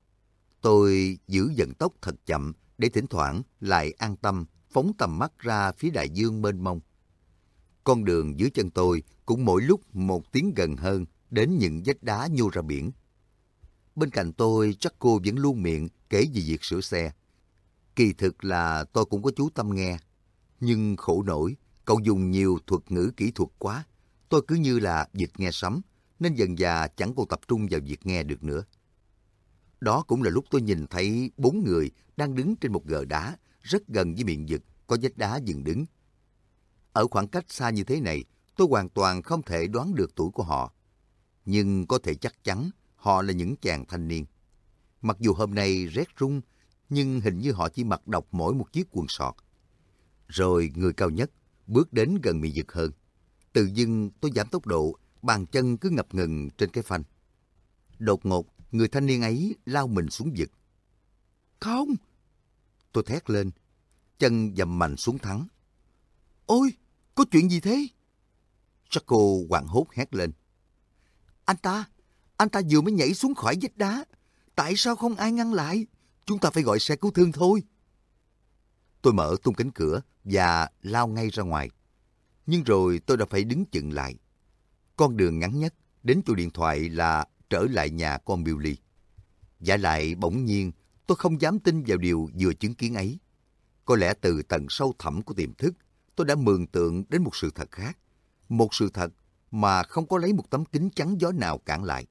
Tôi giữ dần tốc thật chậm để thỉnh thoảng lại an tâm phóng tầm mắt ra phía đại dương mênh mông. Con đường dưới chân tôi cũng mỗi lúc một tiến gần hơn đến những vách đá nhô ra biển. Bên cạnh tôi chắc cô vẫn luôn miệng kể về việc sửa xe. Kỳ thực là tôi cũng có chú tâm nghe, nhưng khổ nổi, Cậu dùng nhiều thuật ngữ kỹ thuật quá. Tôi cứ như là vịt nghe sấm, nên dần dà chẳng còn tập trung vào việc nghe được nữa. Đó cũng là lúc tôi nhìn thấy bốn người đang đứng trên một gờ đá, rất gần với miệng vực, có vách đá dựng đứng. Ở khoảng cách xa như thế này, tôi hoàn toàn không thể đoán được tuổi của họ. Nhưng có thể chắc chắn họ là những chàng thanh niên. Mặc dù hôm nay rét run, nhưng hình như họ chỉ mặc độc mỗi một chiếc quần sọt. Rồi người cao nhất bước đến gần miệng vực hơn. Tự dưng tôi giảm tốc độ, bàn chân cứ ngập ngừng trên cái phanh. Đột ngột, người thanh niên ấy lao mình xuống vực. Không! Tôi thét lên, chân dầm mạnh xuống thắng. Ôi, có chuyện gì thế? Jaco hoảng hốt hét lên. Anh ta, anh ta vừa mới nhảy xuống khỏi vách đá. Tại sao không ai ngăn lại? Chúng ta phải gọi xe cứu thương thôi. Tôi mở tung cánh cửa và lao ngay ra ngoài. Nhưng rồi tôi đã phải đứng chững lại. Con đường ngắn nhất đến chỗ điện thoại là trở lại nhà con Billy. Vả lại bỗng nhiên tôi không dám tin vào điều vừa chứng kiến ấy. Có lẽ từ tầng sâu thẳm của tiềm thức, tôi đã mường tượng đến một sự thật khác. Một sự thật mà không có lấy một tấm kính chắn gió nào cản lại.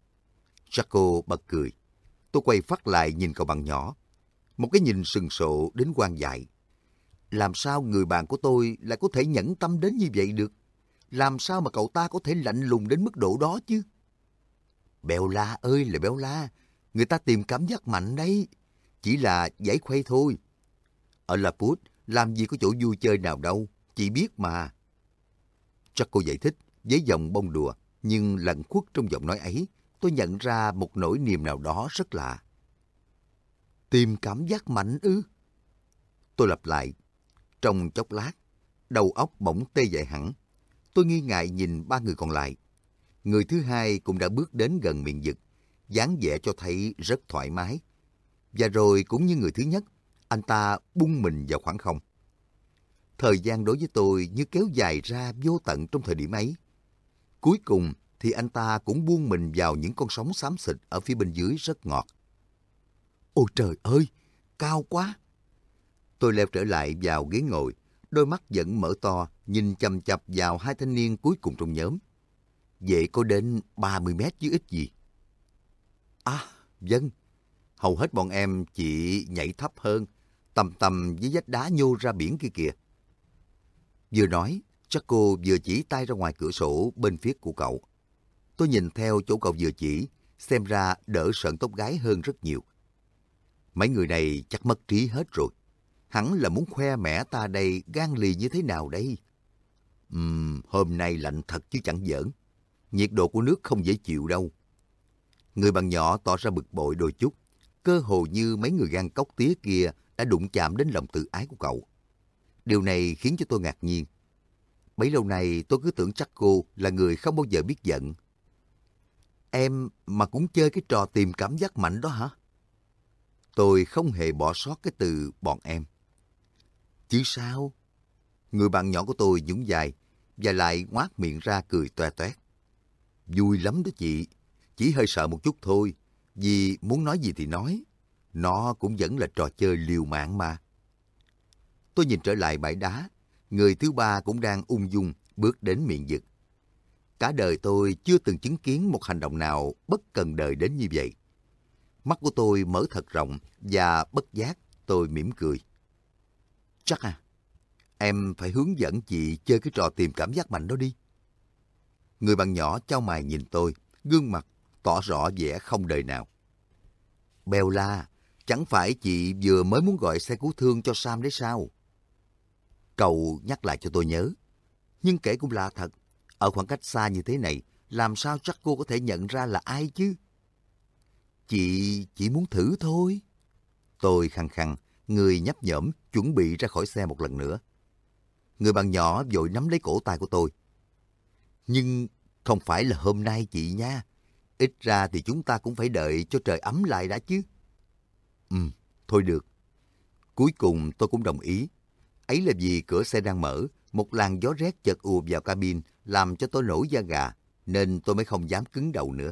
Jaco bật cười. Tôi quay phát lại nhìn cậu bằng nhỏ. Một cái nhìn sừng sộ đến quan dại. Làm sao người bạn của tôi lại có thể nhẫn tâm đến như vậy được? Làm sao mà cậu ta có thể lạnh lùng đến mức độ đó chứ? Bella ơi là Bella, người ta tìm cảm giác mạnh đấy. Chỉ là giải khuây thôi. Ở Laput làm gì có chỗ vui chơi nào đâu, chị biết mà. Jaco giải thích với giọng bông đùa, nhưng lẩn khuất trong giọng nói ấy, tôi nhận ra một nỗi niềm nào đó rất lạ. Tìm cảm giác mạnh ư? Tôi lặp lại. Trong chốc lát, đầu óc bỗng tê dại hẳn. Tôi nghi ngại nhìn ba người còn lại. Người thứ hai cũng đã bước đến gần miệng vực, dáng vẻ cho thấy rất thoải mái. Và rồi cũng như người thứ nhất, anh ta bung mình vào khoảng không. Thời gian đối với tôi như kéo dài ra vô tận trong thời điểm ấy. Cuối cùng thì anh ta cũng buông mình vào những con sóng xám xịt ở phía bên dưới rất ngọt. Ôi trời ơi, cao quá! Tôi leo trở lại vào ghế ngồi, đôi mắt vẫn mở to, nhìn chằm chằm vào hai thanh niên cuối cùng trong nhóm. Vậy có đến ba mươi mét chứ ít gì. À, vâng, hầu hết bọn em chỉ nhảy thấp hơn, tầm tầm với vách đá nhô ra biển kia kìa. Vừa nói, Jaco vừa chỉ tay ra ngoài cửa sổ bên phía của cậu. Tôi nhìn theo chỗ cậu vừa chỉ, xem ra đỡ sợn tóc gái hơn rất nhiều. Mấy người này chắc mất trí hết rồi. Hẳn là muốn khoe mẽ ta đây gan lì như thế nào đây. Ừm, hôm nay lạnh thật chứ chẳng giỡn. Nhiệt độ của nước không dễ chịu đâu. Người bạn nhỏ tỏ ra bực bội đôi chút, cơ hồ như mấy người gan cóc tía kia đã đụng chạm đến lòng tự ái của cậu. Điều này khiến cho tôi ngạc nhiên. Bấy lâu nay tôi cứ tưởng chắc cô là người không bao giờ biết giận. Em mà cũng chơi cái trò tìm cảm giác mạnh đó hả? Tôi không hề bỏ sót cái từ bọn em. Chứ sao? Người bạn nhỏ của tôi nhún vai và lại ngoác miệng ra cười toe toét. Vui lắm đó chị, chỉ hơi sợ một chút thôi, vì muốn nói gì thì nói. Nó cũng vẫn là trò chơi liều mạng mà. Tôi nhìn trở lại bãi đá, người thứ ba cũng đang ung dung bước đến miệng vực. Cả đời tôi chưa từng chứng kiến một hành động nào bất cần đời đến như vậy. Mắt của tôi mở thật rộng và bất giác tôi mỉm cười. Chắc à, em phải hướng dẫn chị chơi cái trò tìm cảm giác mạnh đó đi. Người bạn nhỏ chau mày nhìn tôi, gương mặt tỏ rõ vẻ không đời nào. Bella, chẳng phải chị vừa mới muốn gọi xe cứu thương cho Sam đấy sao? Cậu nhắc lại cho tôi nhớ. Nhưng kể cũng lạ thật, ở khoảng cách xa như thế này, làm sao chắc cô có thể nhận ra là ai chứ? Chị chỉ muốn thử thôi. Tôi khăng khăng, người nhấp nhổm, chuẩn bị ra khỏi xe một lần nữa. Người bạn nhỏ vội nắm lấy cổ tay của tôi. Nhưng không phải là hôm nay chị nha. Ít ra thì chúng ta cũng phải đợi cho trời ấm lại đã chứ. Ừ, thôi được. Cuối cùng tôi cũng đồng ý. Ấy là vì cửa xe đang mở, một làn gió rét chợt ùa vào cabin làm cho tôi nổi da gà, nên tôi mới không dám cứng đầu nữa.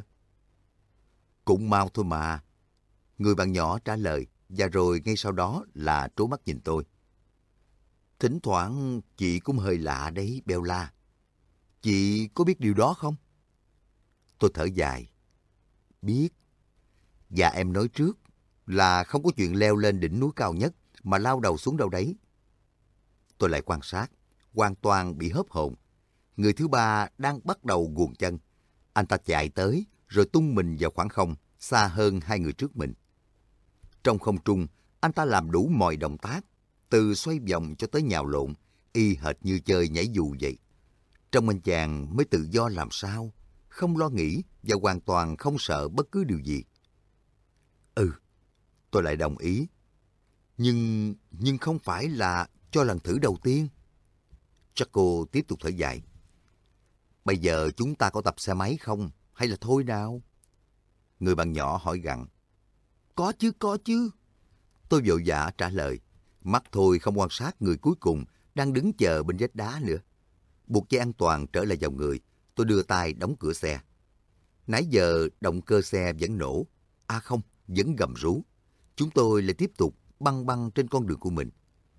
Cũng mau thôi mà. Người bạn nhỏ trả lời, và rồi ngay sau đó là trố mắt nhìn tôi. Thỉnh thoảng chị cũng hơi lạ đấy, Bella. Chị có biết điều đó không? Tôi thở dài. Biết. Và em nói trước là không có chuyện leo lên đỉnh núi cao nhất mà lao đầu xuống đâu đấy. Tôi lại quan sát, hoàn toàn bị hớp hồn. Người thứ ba đang bắt đầu guồng chân. Anh ta chạy tới rồi tung mình vào khoảng không, xa hơn hai người trước mình. Trong không trung, anh ta làm đủ mọi động tác, từ xoay vòng cho tới nhào lộn, y hệt như chơi nhảy dù vậy. Trong anh chàng mới tự do làm sao, không lo nghĩ và hoàn toàn không sợ bất cứ điều gì. Ừ, tôi lại đồng ý. Nhưng, nhưng không phải là cho lần thử đầu tiên. Jaco tiếp tục thở dài. Bây giờ chúng ta có tập xe máy không? Hay là thôi nào? Người bạn nhỏ hỏi gặng. Có chứ, có chứ. Tôi vội vã trả lời. Mắt thôi không quan sát người cuối cùng đang đứng chờ bên vách đá nữa. Buộc dây an toàn trở lại vào người, tôi đưa tay đóng cửa xe. Nãy giờ động cơ xe vẫn nổ. À không, vẫn gầm rú. Chúng tôi lại tiếp tục băng băng trên con đường của mình.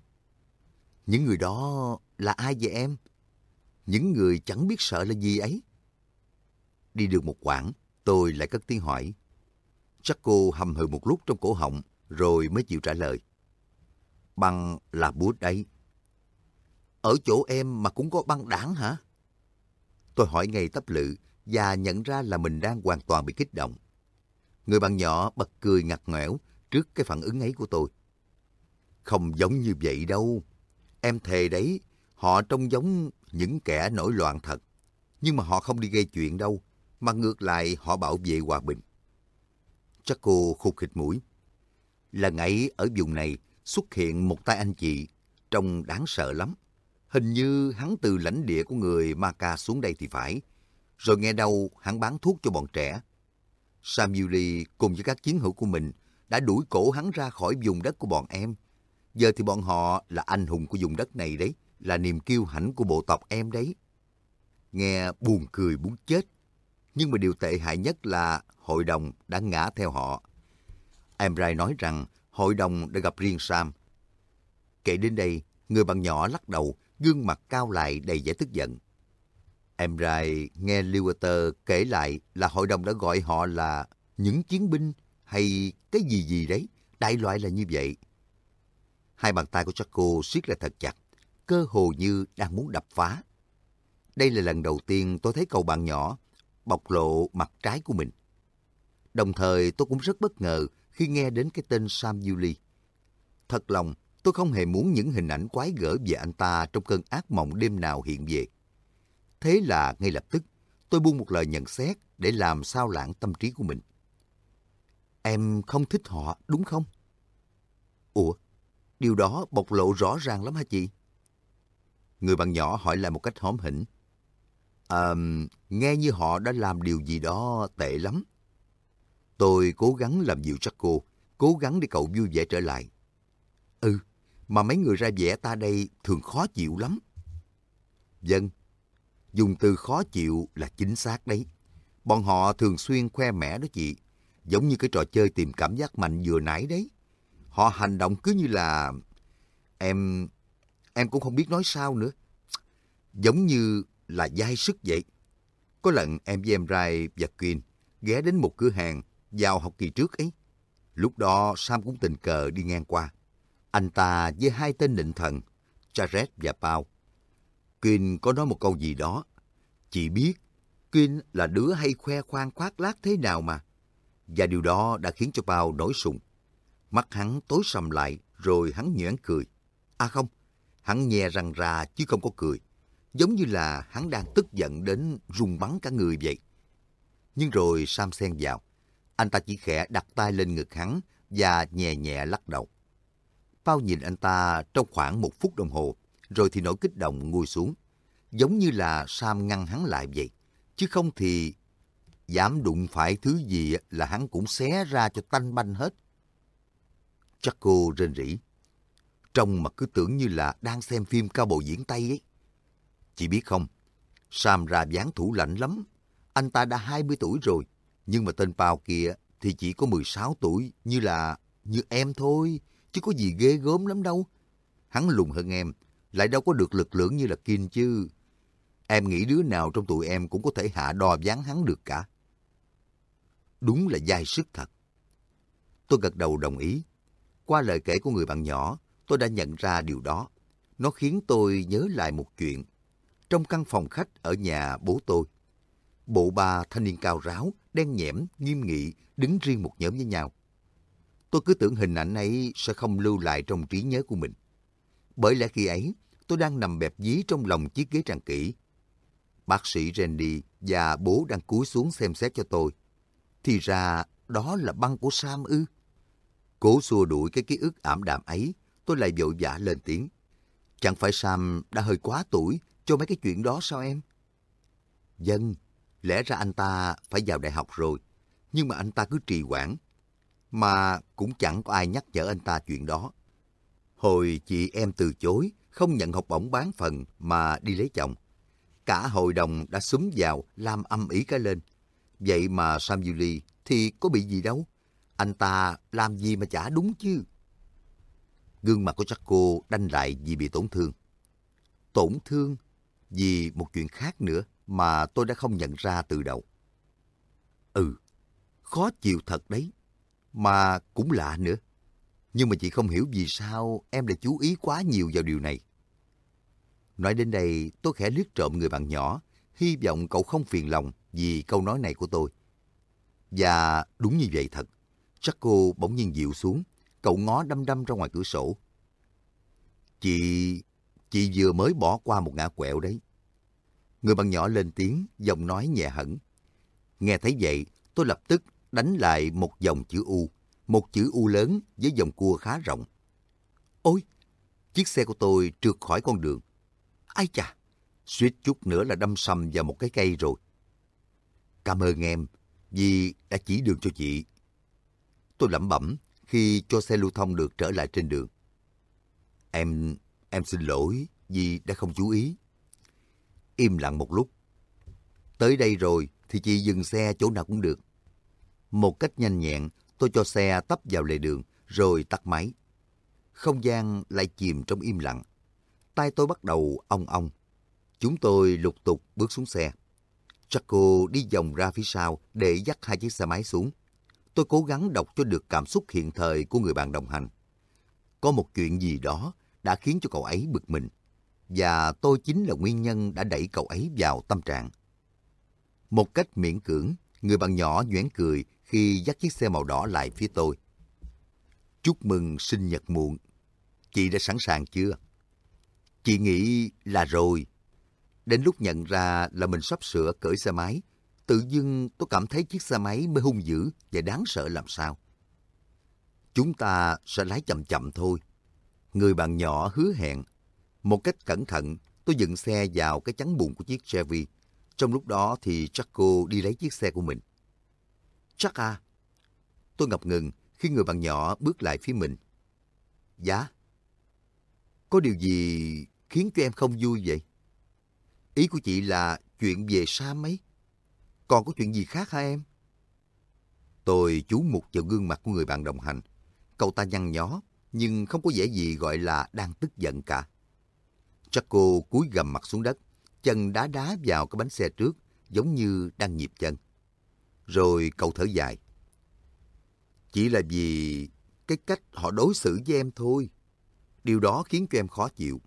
Những người đó là ai vậy em? Những người chẳng biết sợ là gì ấy. Đi được một quãng, tôi lại cất tiếng hỏi. Jaco hầm hừ một lúc trong cổ họng, rồi mới chịu trả lời. Băng là bút đấy. Ở chỗ em mà cũng có băng đảng hả? Tôi hỏi ngay tấp lự và nhận ra là mình đang hoàn toàn bị kích động. Người bạn nhỏ bật cười ngặt nghẽo trước cái phản ứng ấy của tôi. Không giống như vậy đâu. Em thề đấy, họ trông giống những kẻ nổi loạn thật. Nhưng mà họ không đi gây chuyện đâu, mà ngược lại họ bảo vệ hòa bình. Jaco khục khịch mũi. Lần ấy ở vùng này xuất hiện một tay anh chị, trông đáng sợ lắm. Hình như hắn từ lãnh địa của người Maka xuống đây thì phải. Rồi nghe đâu hắn bán thuốc cho bọn trẻ. Samuel cùng với các chiến hữu của mình đã đuổi cổ hắn ra khỏi vùng đất của bọn em. Giờ thì bọn họ là anh hùng của vùng đất này đấy, là niềm kiêu hãnh của bộ tộc em đấy. Nghe buồn cười muốn chết. Nhưng mà điều tệ hại nhất là hội đồng đã ngã theo họ. Emray nói rằng hội đồng đã gặp riêng Sam. Kể đến đây, người bạn nhỏ lắc đầu, gương mặt cao lại đầy vẻ tức giận. Emray nghe Lewater kể lại là hội đồng đã gọi họ là những chiến binh hay cái gì gì đấy, đại loại là như vậy. Hai bàn tay của Jaco siết lại thật chặt, cơ hồ như đang muốn đập phá. Đây là lần đầu tiên tôi thấy cậu bạn nhỏ bộc lộ mặt trái của mình. Đồng thời tôi cũng rất bất ngờ khi nghe đến cái tên Sam Yuli. Thật lòng, tôi không hề muốn những hình ảnh quái gở về anh ta trong cơn ác mộng đêm nào hiện về. Thế là ngay lập tức, tôi buông một lời nhận xét để làm sao lãng tâm trí của mình. Em không thích họ, đúng không? Ủa, điều đó bộc lộ rõ ràng lắm hả chị? Người bạn nhỏ hỏi lại một cách hóm hỉnh. À, nghe như họ đã làm điều gì đó tệ lắm. Tôi cố gắng làm dịu Jaco, cố gắng để cậu vui vẻ trở lại. Ừ, mà mấy người ra vẻ ta đây thường khó chịu lắm. Vâng, dùng từ khó chịu là chính xác đấy. Bọn họ thường xuyên khoe mẽ đó chị, giống như cái trò chơi tìm cảm giác mạnh vừa nãy đấy. Họ hành động cứ như là... Em... Em cũng không biết nói sao nữa. Giống như là dai sức vậy. Có lần em với em Rai và Queen ghé đến một cửa hàng vào học kỳ trước ấy. Lúc đó Sam cũng tình cờ đi ngang qua. Anh ta với hai tên nịnh thần, Jared và Paul. Queen có nói một câu gì đó. Chị biết, Queen là đứa hay khoe khoang khoác lác thế nào mà. Và điều đó đã khiến cho Paul nổi sùng. Mắt hắn tối sầm lại, rồi hắn nhoẻn cười. À không, hắn nhè răng ra chứ không có cười. Giống như là hắn đang tức giận đến run bắn cả người vậy. Nhưng rồi Sam xen vào. Anh ta chỉ khẽ đặt tay lên ngực hắn và nhẹ nhẹ lắc đầu. Paul nhìn anh ta trong khoảng một phút đồng hồ, rồi thì nỗi kích động nguôi xuống. Giống như là Sam ngăn hắn lại vậy. Chứ không thì dám đụng phải thứ gì là hắn cũng xé ra cho tanh banh hết. Jaco rên rỉ. Trông mà cứ tưởng như là đang xem phim cao bồi diễn Tây ấy. Chị biết không, Sam ra dáng thủ lạnh lắm. Anh ta đã hai mươi tuổi rồi, nhưng mà tên Paul kia thì chỉ có mười sáu tuổi, như là như em thôi, chứ có gì ghê gớm lắm đâu. Hắn lùn hơn em, lại đâu có được lực lưỡng như là Kin chứ. Em nghĩ đứa nào trong tụi em cũng có thể hạ đo ván hắn được cả. Đúng là dai sức thật. Tôi gật đầu đồng ý. Qua lời kể của người bạn nhỏ, tôi đã nhận ra điều đó. Nó khiến tôi nhớ lại một chuyện. Trong căn phòng khách ở nhà bố tôi, bộ ba thanh niên cao ráo, đen nhẽm, nghiêm nghị, đứng riêng một nhóm với nhau. Tôi cứ tưởng hình ảnh ấy sẽ không lưu lại trong trí nhớ của mình. Bởi lẽ khi ấy, tôi đang nằm bẹp dí trong lòng chiếc ghế tràn kỹ. Bác sĩ Randy và bố đang cúi xuống xem xét cho tôi. Thì ra đó là băng của Sam ư. Cố xua đuổi cái ký ức ảm đạm ấy, tôi lại vội vã lên tiếng. Chẳng phải Sam đã hơi quá tuổi cho mấy cái chuyện đó sao em? Vâng, lẽ ra anh ta phải vào đại học rồi, nhưng mà anh ta cứ trì hoãn. Mà cũng chẳng có ai nhắc nhở anh ta chuyện đó. Hồi chị em từ chối, không nhận học bổng bán phần mà đi lấy chồng. Cả hội đồng đã xúm vào làm âm ỉ cả lên. Vậy mà Sam Yuli thì có bị gì đâu. Anh ta làm gì mà chả đúng chứ. Gương mặt của Jaco đanh lại vì bị tổn thương. Tổn thương vì một chuyện khác nữa mà tôi đã không nhận ra từ đầu. Ừ, khó chịu thật đấy. Mà cũng lạ nữa. Nhưng mà chị không hiểu vì sao em lại chú ý quá nhiều vào điều này. Nói đến đây, tôi khẽ liếc trộm người bạn nhỏ, hy vọng cậu không phiền lòng vì câu nói này của tôi. Và đúng như vậy thật. Jaco bỗng nhiên dịu xuống, cậu ngó đăm đăm ra ngoài cửa sổ. Chị... chị vừa mới bỏ qua một ngã quẹo đấy. Người bạn nhỏ lên tiếng, giọng nói nhẹ hẳn. Nghe thấy vậy, tôi lập tức đánh lại một dòng chữ U, một chữ U lớn với dòng cua khá rộng. Ôi, chiếc xe của tôi trượt khỏi con đường. Ai chà, suýt chút nữa là đâm sầm vào một cái cây rồi. Cảm ơn em vì đã chỉ đường cho chị. Tôi lẩm bẩm khi cho xe lưu thông được trở lại trên đường. Em, em xin lỗi vì đã không chú ý. Im lặng một lúc. Tới đây rồi thì chị dừng xe chỗ nào cũng được. Một cách nhanh nhẹn, tôi cho xe tấp vào lề đường rồi tắt máy. Không gian lại chìm trong im lặng. Tai tôi bắt đầu ong ong. Chúng tôi lục tục bước xuống xe. Jaco đi vòng ra phía sau để dắt hai chiếc xe máy xuống. Tôi cố gắng đọc cho được cảm xúc hiện thời của người bạn đồng hành. Có một chuyện gì đó đã khiến cho cậu ấy bực mình. Và tôi chính là nguyên nhân đã đẩy cậu ấy vào tâm trạng. Một cách miễn cưỡng, người bạn nhỏ nhoẻn cười khi dắt chiếc xe màu đỏ lại phía tôi. Chúc mừng sinh nhật muộn. Chị đã sẵn sàng chưa? Chị nghĩ là rồi. Đến lúc nhận ra là mình sắp sửa cởi xe máy, tự dưng tôi cảm thấy chiếc xe máy mới hung dữ và đáng sợ làm sao. Chúng ta sẽ lái chậm chậm thôi. Người bạn nhỏ hứa hẹn. Một cách cẩn thận, tôi dựng xe vào cái chắn bùn của chiếc Chevy. Trong lúc đó thì Jaco đi lấy chiếc xe của mình. Chắc à? Tôi ngập ngừng khi người bạn nhỏ bước lại phía mình. Dạ? Có điều gì khiến cho em không vui vậy? Ý của chị là chuyện về Sam ấy. Còn có chuyện gì khác hả em? Tôi chú mục vào gương mặt của người bạn đồng hành. Cậu ta nhăn nhó, nhưng không có vẻ gì gọi là đang tức giận cả. Jaco cúi gằm mặt xuống đất, chân đá đá vào cái bánh xe trước, giống như đang nhịp chân. Rồi cậu thở dài. Chỉ là vì cái cách họ đối xử với em thôi. Điều đó khiến cho em khó chịu.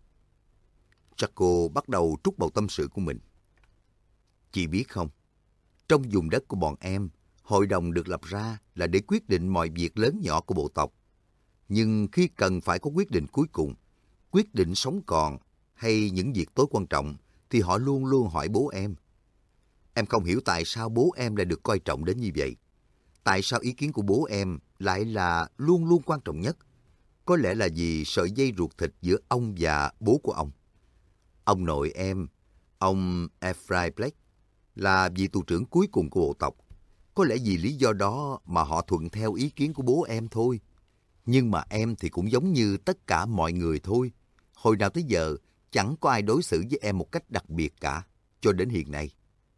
Jaco bắt đầu trút bầu tâm sự của mình. Chị biết không, trong vùng đất của bọn em, hội đồng được lập ra là để quyết định mọi việc lớn nhỏ của bộ tộc. Nhưng khi cần phải có quyết định cuối cùng, quyết định sống còn hay những việc tối quan trọng, thì họ luôn luôn hỏi bố em. Em không hiểu tại sao bố em lại được coi trọng đến như vậy. Tại sao ý kiến của bố em lại là luôn luôn quan trọng nhất? Có lẽ là vì sợi dây ruột thịt giữa ông và bố của ông. Ông nội em, ông Ephraim Blake, là vị tù trưởng cuối cùng của bộ tộc. Có lẽ vì lý do đó mà họ thuận theo ý kiến của bố em thôi. Nhưng mà em thì cũng giống như tất cả mọi người thôi. Hồi nào tới giờ, chẳng có ai đối xử với em một cách đặc biệt cả, cho đến hiện nay.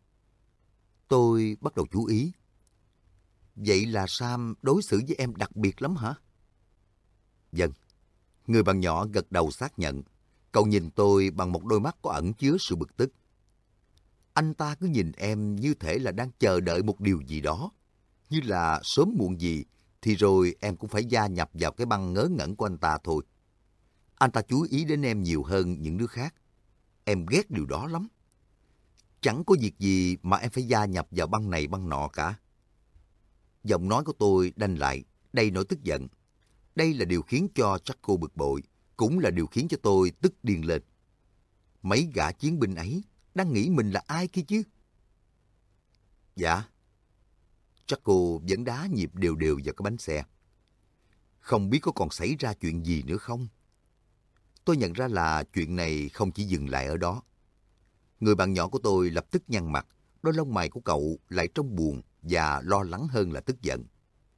Tôi bắt đầu chú ý. Vậy là Sam đối xử với em đặc biệt lắm hả? Vâng. Người bạn nhỏ gật đầu xác nhận. Cậu nhìn tôi bằng một đôi mắt có ẩn chứa sự bực tức. Anh ta cứ nhìn em như thể là đang chờ đợi một điều gì đó. Như là sớm muộn gì thì rồi em cũng phải gia nhập vào cái băng ngớ ngẩn của anh ta thôi. Anh ta chú ý đến em nhiều hơn những đứa khác. Em ghét điều đó lắm. Chẳng có việc gì mà em phải gia nhập vào băng này băng nọ cả. Giọng nói của tôi đanh lại, đầy nỗi tức giận. Đây là điều khiến cho Jaco bực bội, cũng là điều khiến cho tôi tức điên lên. Mấy gã chiến binh ấy đang nghĩ mình là ai kia chứ? Dạ. Jaco vẫn đá nhịp đều đều vào cái bánh xe. Không biết có còn xảy ra chuyện gì nữa không? Tôi nhận ra là chuyện này không chỉ dừng lại ở đó. Người bạn nhỏ của tôi lập tức nhăn mặt, đôi lông mày của cậu lại trông buồn và lo lắng hơn là tức giận.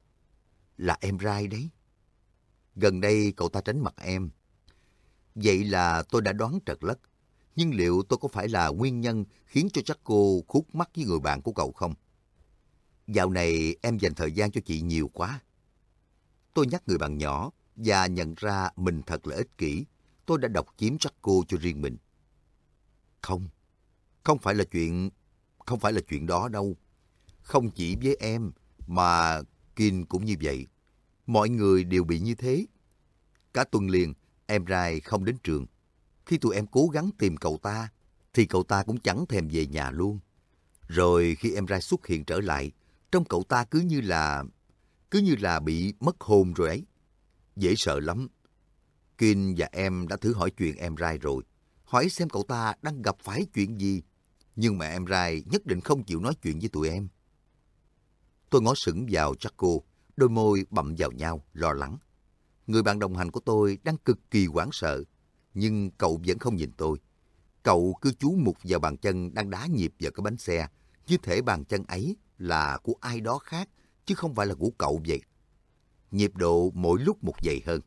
Là em Rai đấy. Gần đây cậu ta tránh mặt em. Vậy là tôi đã đoán trật lất. Nhưng liệu tôi có phải là nguyên nhân khiến cho Jaco khúc mắc với người bạn của cậu không? Dạo này em dành thời gian cho chị nhiều quá. Tôi nhắc người bạn nhỏ và nhận ra mình thật là ích kỷ. Tôi đã độc chiếm Jaco cho riêng mình. Không, không phải là chuyện, không phải là chuyện đó đâu. Không chỉ với em, mà Kin cũng như vậy. Mọi người đều bị như thế. Cả tuần liền, em Rai không đến trường. Khi tụi em cố gắng tìm cậu ta, thì cậu ta cũng chẳng thèm về nhà luôn. Rồi khi em Rai xuất hiện trở lại, trông cậu ta cứ như là, cứ như là bị mất hồn rồi ấy. Dễ sợ lắm. Kin và em đã thử hỏi chuyện em Rai rồi. Hỏi xem cậu ta đang gặp phải chuyện gì. Nhưng mà em Rai nhất định không chịu nói chuyện với tụi em. Tôi ngó sững vào Jaco, đôi môi bặm vào nhau, lo lắng. Người bạn đồng hành của tôi đang cực kỳ hoảng sợ, nhưng cậu vẫn không nhìn tôi. Cậu cứ chú mục vào bàn chân đang đá nhịp vào cái bánh xe, như thể bàn chân ấy là của ai đó khác, chứ không phải là của cậu vậy. Nhịp độ mỗi lúc một dày hơn.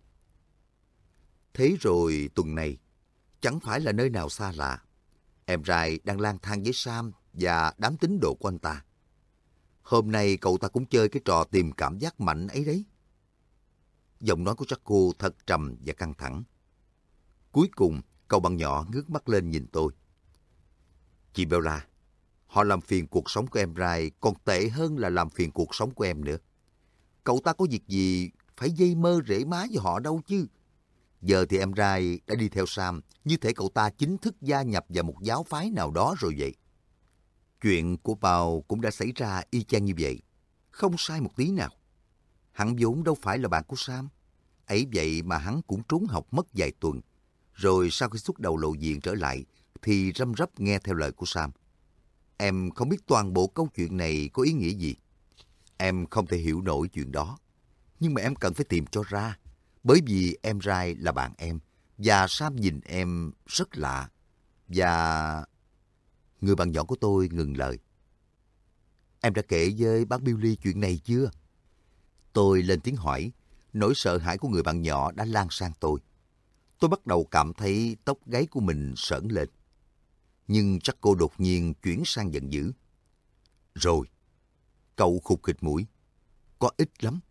Thế rồi tuần này, chẳng phải là nơi nào xa lạ. Em Rai đang lang thang với Sam và đám tín đồ của anh ta. Hôm nay cậu ta cũng chơi cái trò tìm cảm giác mạnh ấy đấy. Giọng nói của Jaco thật trầm và căng thẳng. Cuối cùng, cậu bạn nhỏ ngước mắt lên nhìn tôi. Chị Bella, họ làm phiền cuộc sống của em Rai còn tệ hơn là làm phiền cuộc sống của em nữa. Cậu ta có việc gì phải dây mơ rễ má với họ đâu chứ. Giờ thì em Rai đã đi theo Sam, như thể cậu ta chính thức gia nhập vào một giáo phái nào đó rồi vậy. Chuyện của Paul cũng đã xảy ra y chang như vậy. Không sai một tí nào. Hắn vốn đâu phải là bạn của Sam. Ấy vậy mà hắn cũng trốn học mất vài tuần. Rồi sau khi xuất đầu lộ diện trở lại, thì răm rắp nghe theo lời của Sam. Em không biết toàn bộ câu chuyện này có ý nghĩa gì. Em không thể hiểu nổi chuyện đó. Nhưng mà em cần phải tìm cho ra. Bởi vì em Rai là bạn em. Và Sam nhìn em rất lạ. Và... Người bạn nhỏ của tôi ngừng lời. Em đã kể với bác Billy chuyện này chưa? Tôi lên tiếng hỏi. Nỗi sợ hãi của người bạn nhỏ đã lan sang tôi. Tôi bắt đầu cảm thấy tóc gáy của mình sởn lên. Nhưng chắc cô đột nhiên chuyển sang giận dữ. Rồi. Cậu khục khịch mũi. Có ít lắm.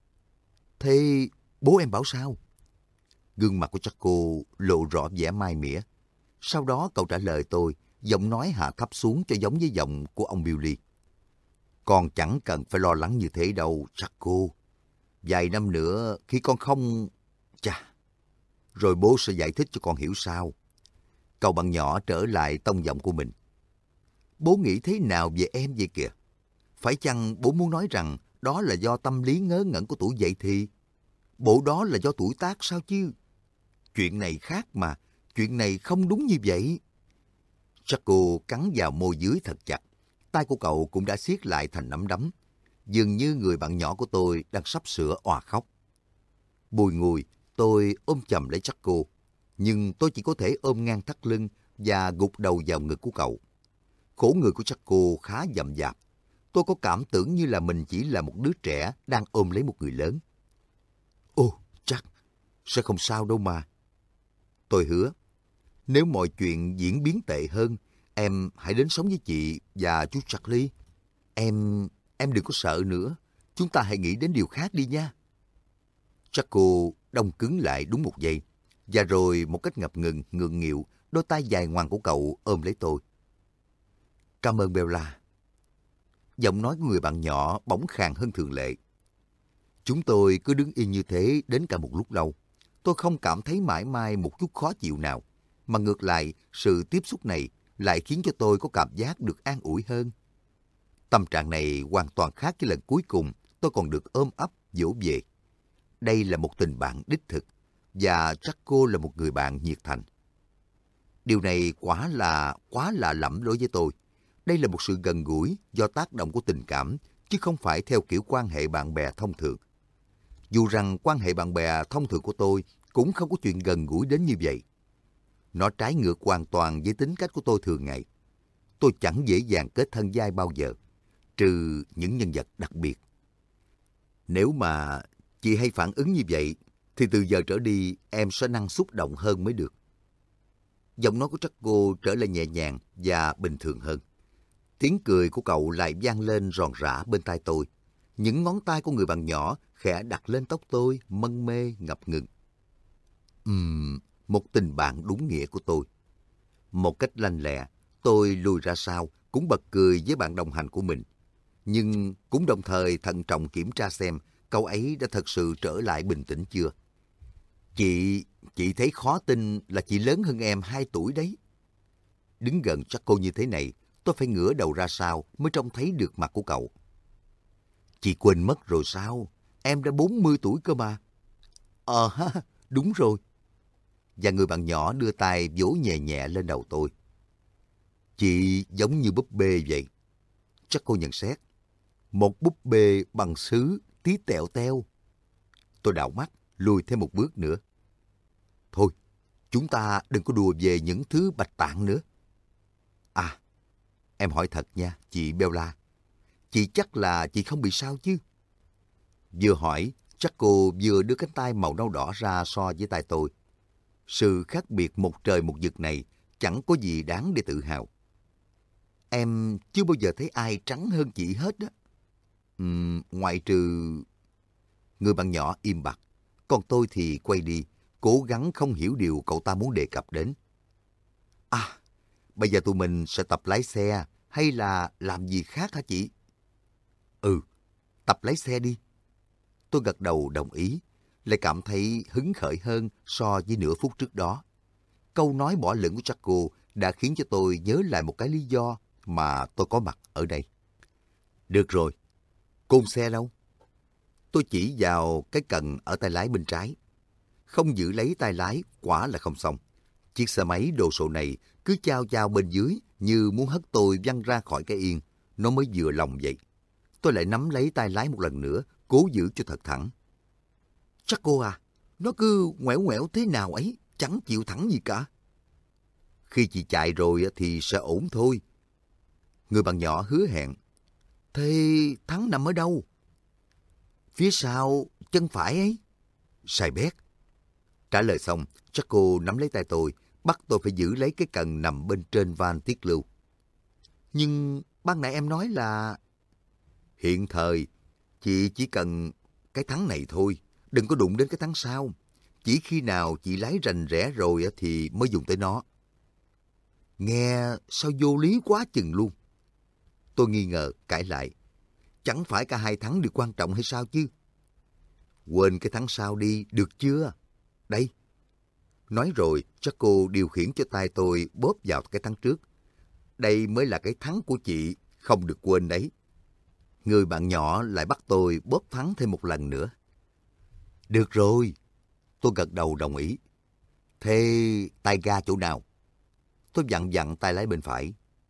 Thế bố em bảo sao? Gương mặt của Jaco lộ rõ vẻ mai mỉa. Sau đó cậu trả lời tôi, giọng nói hạ thấp xuống cho giống với giọng của ông Billy. Con chẳng cần phải lo lắng như thế đâu, Jaco. Vài năm nữa khi con không... Chà, rồi bố sẽ giải thích cho con hiểu sao. Cậu bạn nhỏ trở lại tông giọng của mình. Bố nghĩ thế nào về em vậy kìa? Phải chăng bố muốn nói rằng đó là do tâm lý ngớ ngẩn của tuổi dậy thì? Bộ đó là do tuổi tác sao chứ? Chuyện này khác mà, chuyện này không đúng như vậy. Jaco cắn vào môi dưới thật chặt. Tay của cậu cũng đã siết lại thành nắm đấm. Dường như người bạn nhỏ của tôi đang sắp sửa òa khóc. Bùi ngùi, tôi ôm chầm lấy Jaco. Nhưng tôi chỉ có thể ôm ngang thắt lưng và gục đầu vào ngực của cậu. Khổ người của Jaco khá dậm dạp. Tôi có cảm tưởng như là mình chỉ là một đứa trẻ đang ôm lấy một người lớn. Ồ, chắc, sẽ không sao đâu mà. Tôi hứa, nếu mọi chuyện diễn biến tệ hơn, em hãy đến sống với chị và chú Charlie. Em, em đừng có sợ nữa. Chúng ta hãy nghĩ đến điều khác đi nha. Jaco đông cứng lại đúng một giây. Và rồi một cách ngập ngừng, ngượng nghịu, đôi tay dài ngoằng của cậu ôm lấy tôi. Cảm ơn Bella. Giọng nói của người bạn nhỏ bỗng khàn hơn thường lệ. Chúng tôi cứ đứng yên như thế đến cả một lúc lâu. Tôi không cảm thấy mãi mai một chút khó chịu nào, mà ngược lại, sự tiếp xúc này lại khiến cho tôi có cảm giác được an ủi hơn. Tâm trạng này hoàn toàn khác với lần cuối cùng tôi còn được ôm ấp, dỗ về. Đây là một tình bạn đích thực, và Jaco là một người bạn nhiệt thành. Điều này quả là quá lạ lẫm đối với tôi. Đây là một sự gần gũi do tác động của tình cảm, chứ không phải theo kiểu quan hệ bạn bè thông thường. Dù rằng quan hệ bạn bè thông thường của tôi cũng không có chuyện gần gũi đến như vậy. Nó trái ngược hoàn toàn với tính cách của tôi thường ngày. Tôi chẳng dễ dàng kết thân giai bao giờ, trừ những nhân vật đặc biệt. Nếu mà chị hay phản ứng như vậy, thì từ giờ trở đi em sẽ năng xúc động hơn mới được. Giọng nói của Jaco trở lại nhẹ nhàng và bình thường hơn. Tiếng cười của cậu lại vang lên ròn rã bên tai tôi. Những ngón tay của người bạn nhỏ khẽ đặt lên tóc tôi, mân mê, ngập ngừng. Ừm, một tình bạn đúng nghĩa của tôi. Một cách lanh lẹ, tôi lùi ra sau, cũng bật cười với bạn đồng hành của mình. Nhưng cũng đồng thời thận trọng kiểm tra xem cậu ấy đã thật sự trở lại bình tĩnh chưa. Chị, chị thấy khó tin là chị lớn hơn em hai tuổi đấy. Đứng gần Jaco như thế này, tôi phải ngửa đầu ra sau mới trông thấy được mặt của cậu. Chị quên mất rồi sao? Em đã bốn mươi tuổi cơ mà. Ờ ha, đúng rồi. Và người bạn nhỏ đưa tay vỗ nhẹ nhẹ lên đầu tôi. Chị giống như búp bê vậy. Jaco nhận xét. Một búp bê bằng sứ, tí tẹo teo. Tôi đảo mắt, lùi thêm một bước nữa. Thôi, chúng ta đừng có đùa về những thứ bạch tạng nữa. À, em hỏi thật nha, chị Bella. Chị chắc là chị không bị sao chứ? Vừa hỏi, Jaco vừa đưa cánh tay màu nâu đỏ ra so với tay tôi. Sự khác biệt một trời một vực này chẳng có gì đáng để tự hào. Em chưa bao giờ thấy ai trắng hơn chị hết á. Uhm, ngoại trừ... Người bạn nhỏ im bặt, còn tôi thì quay đi, cố gắng không hiểu điều cậu ta muốn đề cập đến. À, bây giờ tụi mình sẽ tập lái xe hay là làm gì khác hả chị? Ừ, tập lái xe đi. Tôi gật đầu đồng ý, lại cảm thấy hứng khởi hơn so với nửa phút trước đó. Câu nói bỏ lửng của Jaco đã khiến cho tôi nhớ lại một cái lý do mà tôi có mặt ở đây. Được rồi, côn xe đâu? Tôi chỉ vào cái cần ở tay lái bên trái. Không giữ lấy tay lái quả là không xong. Chiếc xe máy đồ sộ này cứ chao chao bên dưới như muốn hất tôi văng ra khỏi cái yên. Nó mới vừa lòng vậy. Tôi lại nắm lấy tay lái một lần nữa, cố giữ cho thật thẳng. Jaco à, nó cứ ngoẻo ngoẻo thế nào ấy, chẳng chịu thẳng gì cả. Khi chị chạy rồi thì sẽ ổn thôi. Người bạn nhỏ hứa hẹn. Thế thắng nằm ở đâu? Phía sau, chân phải ấy. Sai bét. Trả lời xong, Jaco nắm lấy tay tôi, bắt tôi phải giữ lấy cái cần nằm bên trên van tiết lưu. Nhưng ban nãy em nói là... Hiện thời, chị chỉ cần cái thắng này thôi, đừng có đụng đến cái thắng sau. Chỉ khi nào chị lái rành rẽ rồi thì mới dùng tới nó. Nghe sao vô lý quá chừng luôn. Tôi nghi ngờ, cãi lại. Chẳng phải cả hai thắng đều quan trọng hay sao chứ? Quên cái thắng sau đi, được chưa? Đây. Nói rồi, Jaco điều khiển cho tay tôi bóp vào cái thắng trước. Đây mới là cái thắng của chị, không được quên đấy. Người bạn nhỏ lại bắt tôi bóp thắng thêm một lần nữa. Được rồi. Tôi gật đầu đồng ý. Thế tay ga chỗ nào? Tôi vặn vặn tay lái bên phải.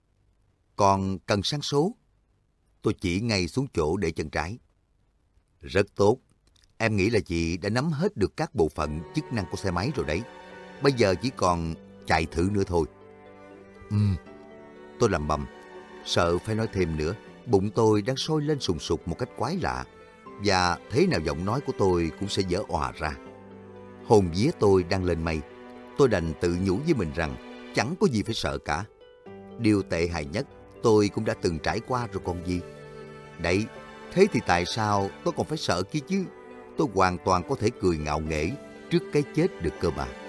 Còn cần sáng số? Tôi chỉ ngay xuống chỗ để chân trái. Rất tốt. Em nghĩ là chị đã nắm hết được các bộ phận chức năng của xe máy rồi đấy. Bây giờ chỉ còn chạy thử nữa thôi. Ừm. Tôi lẩm bẩm, sợ phải nói thêm nữa. Bụng tôi đang sôi lên sùng sục một cách quái lạ. Và thế nào giọng nói của tôi cũng sẽ dở òa ra. Hồn vía tôi đang lên mây. Tôi đành tự nhủ với mình rằng chẳng có gì phải sợ cả. Điều tệ hại nhất tôi cũng đã từng trải qua rồi còn gì. Đấy, thế thì tại sao tôi còn phải sợ kia chứ? Tôi hoàn toàn có thể cười ngạo nghễ trước cái chết được cơ mà.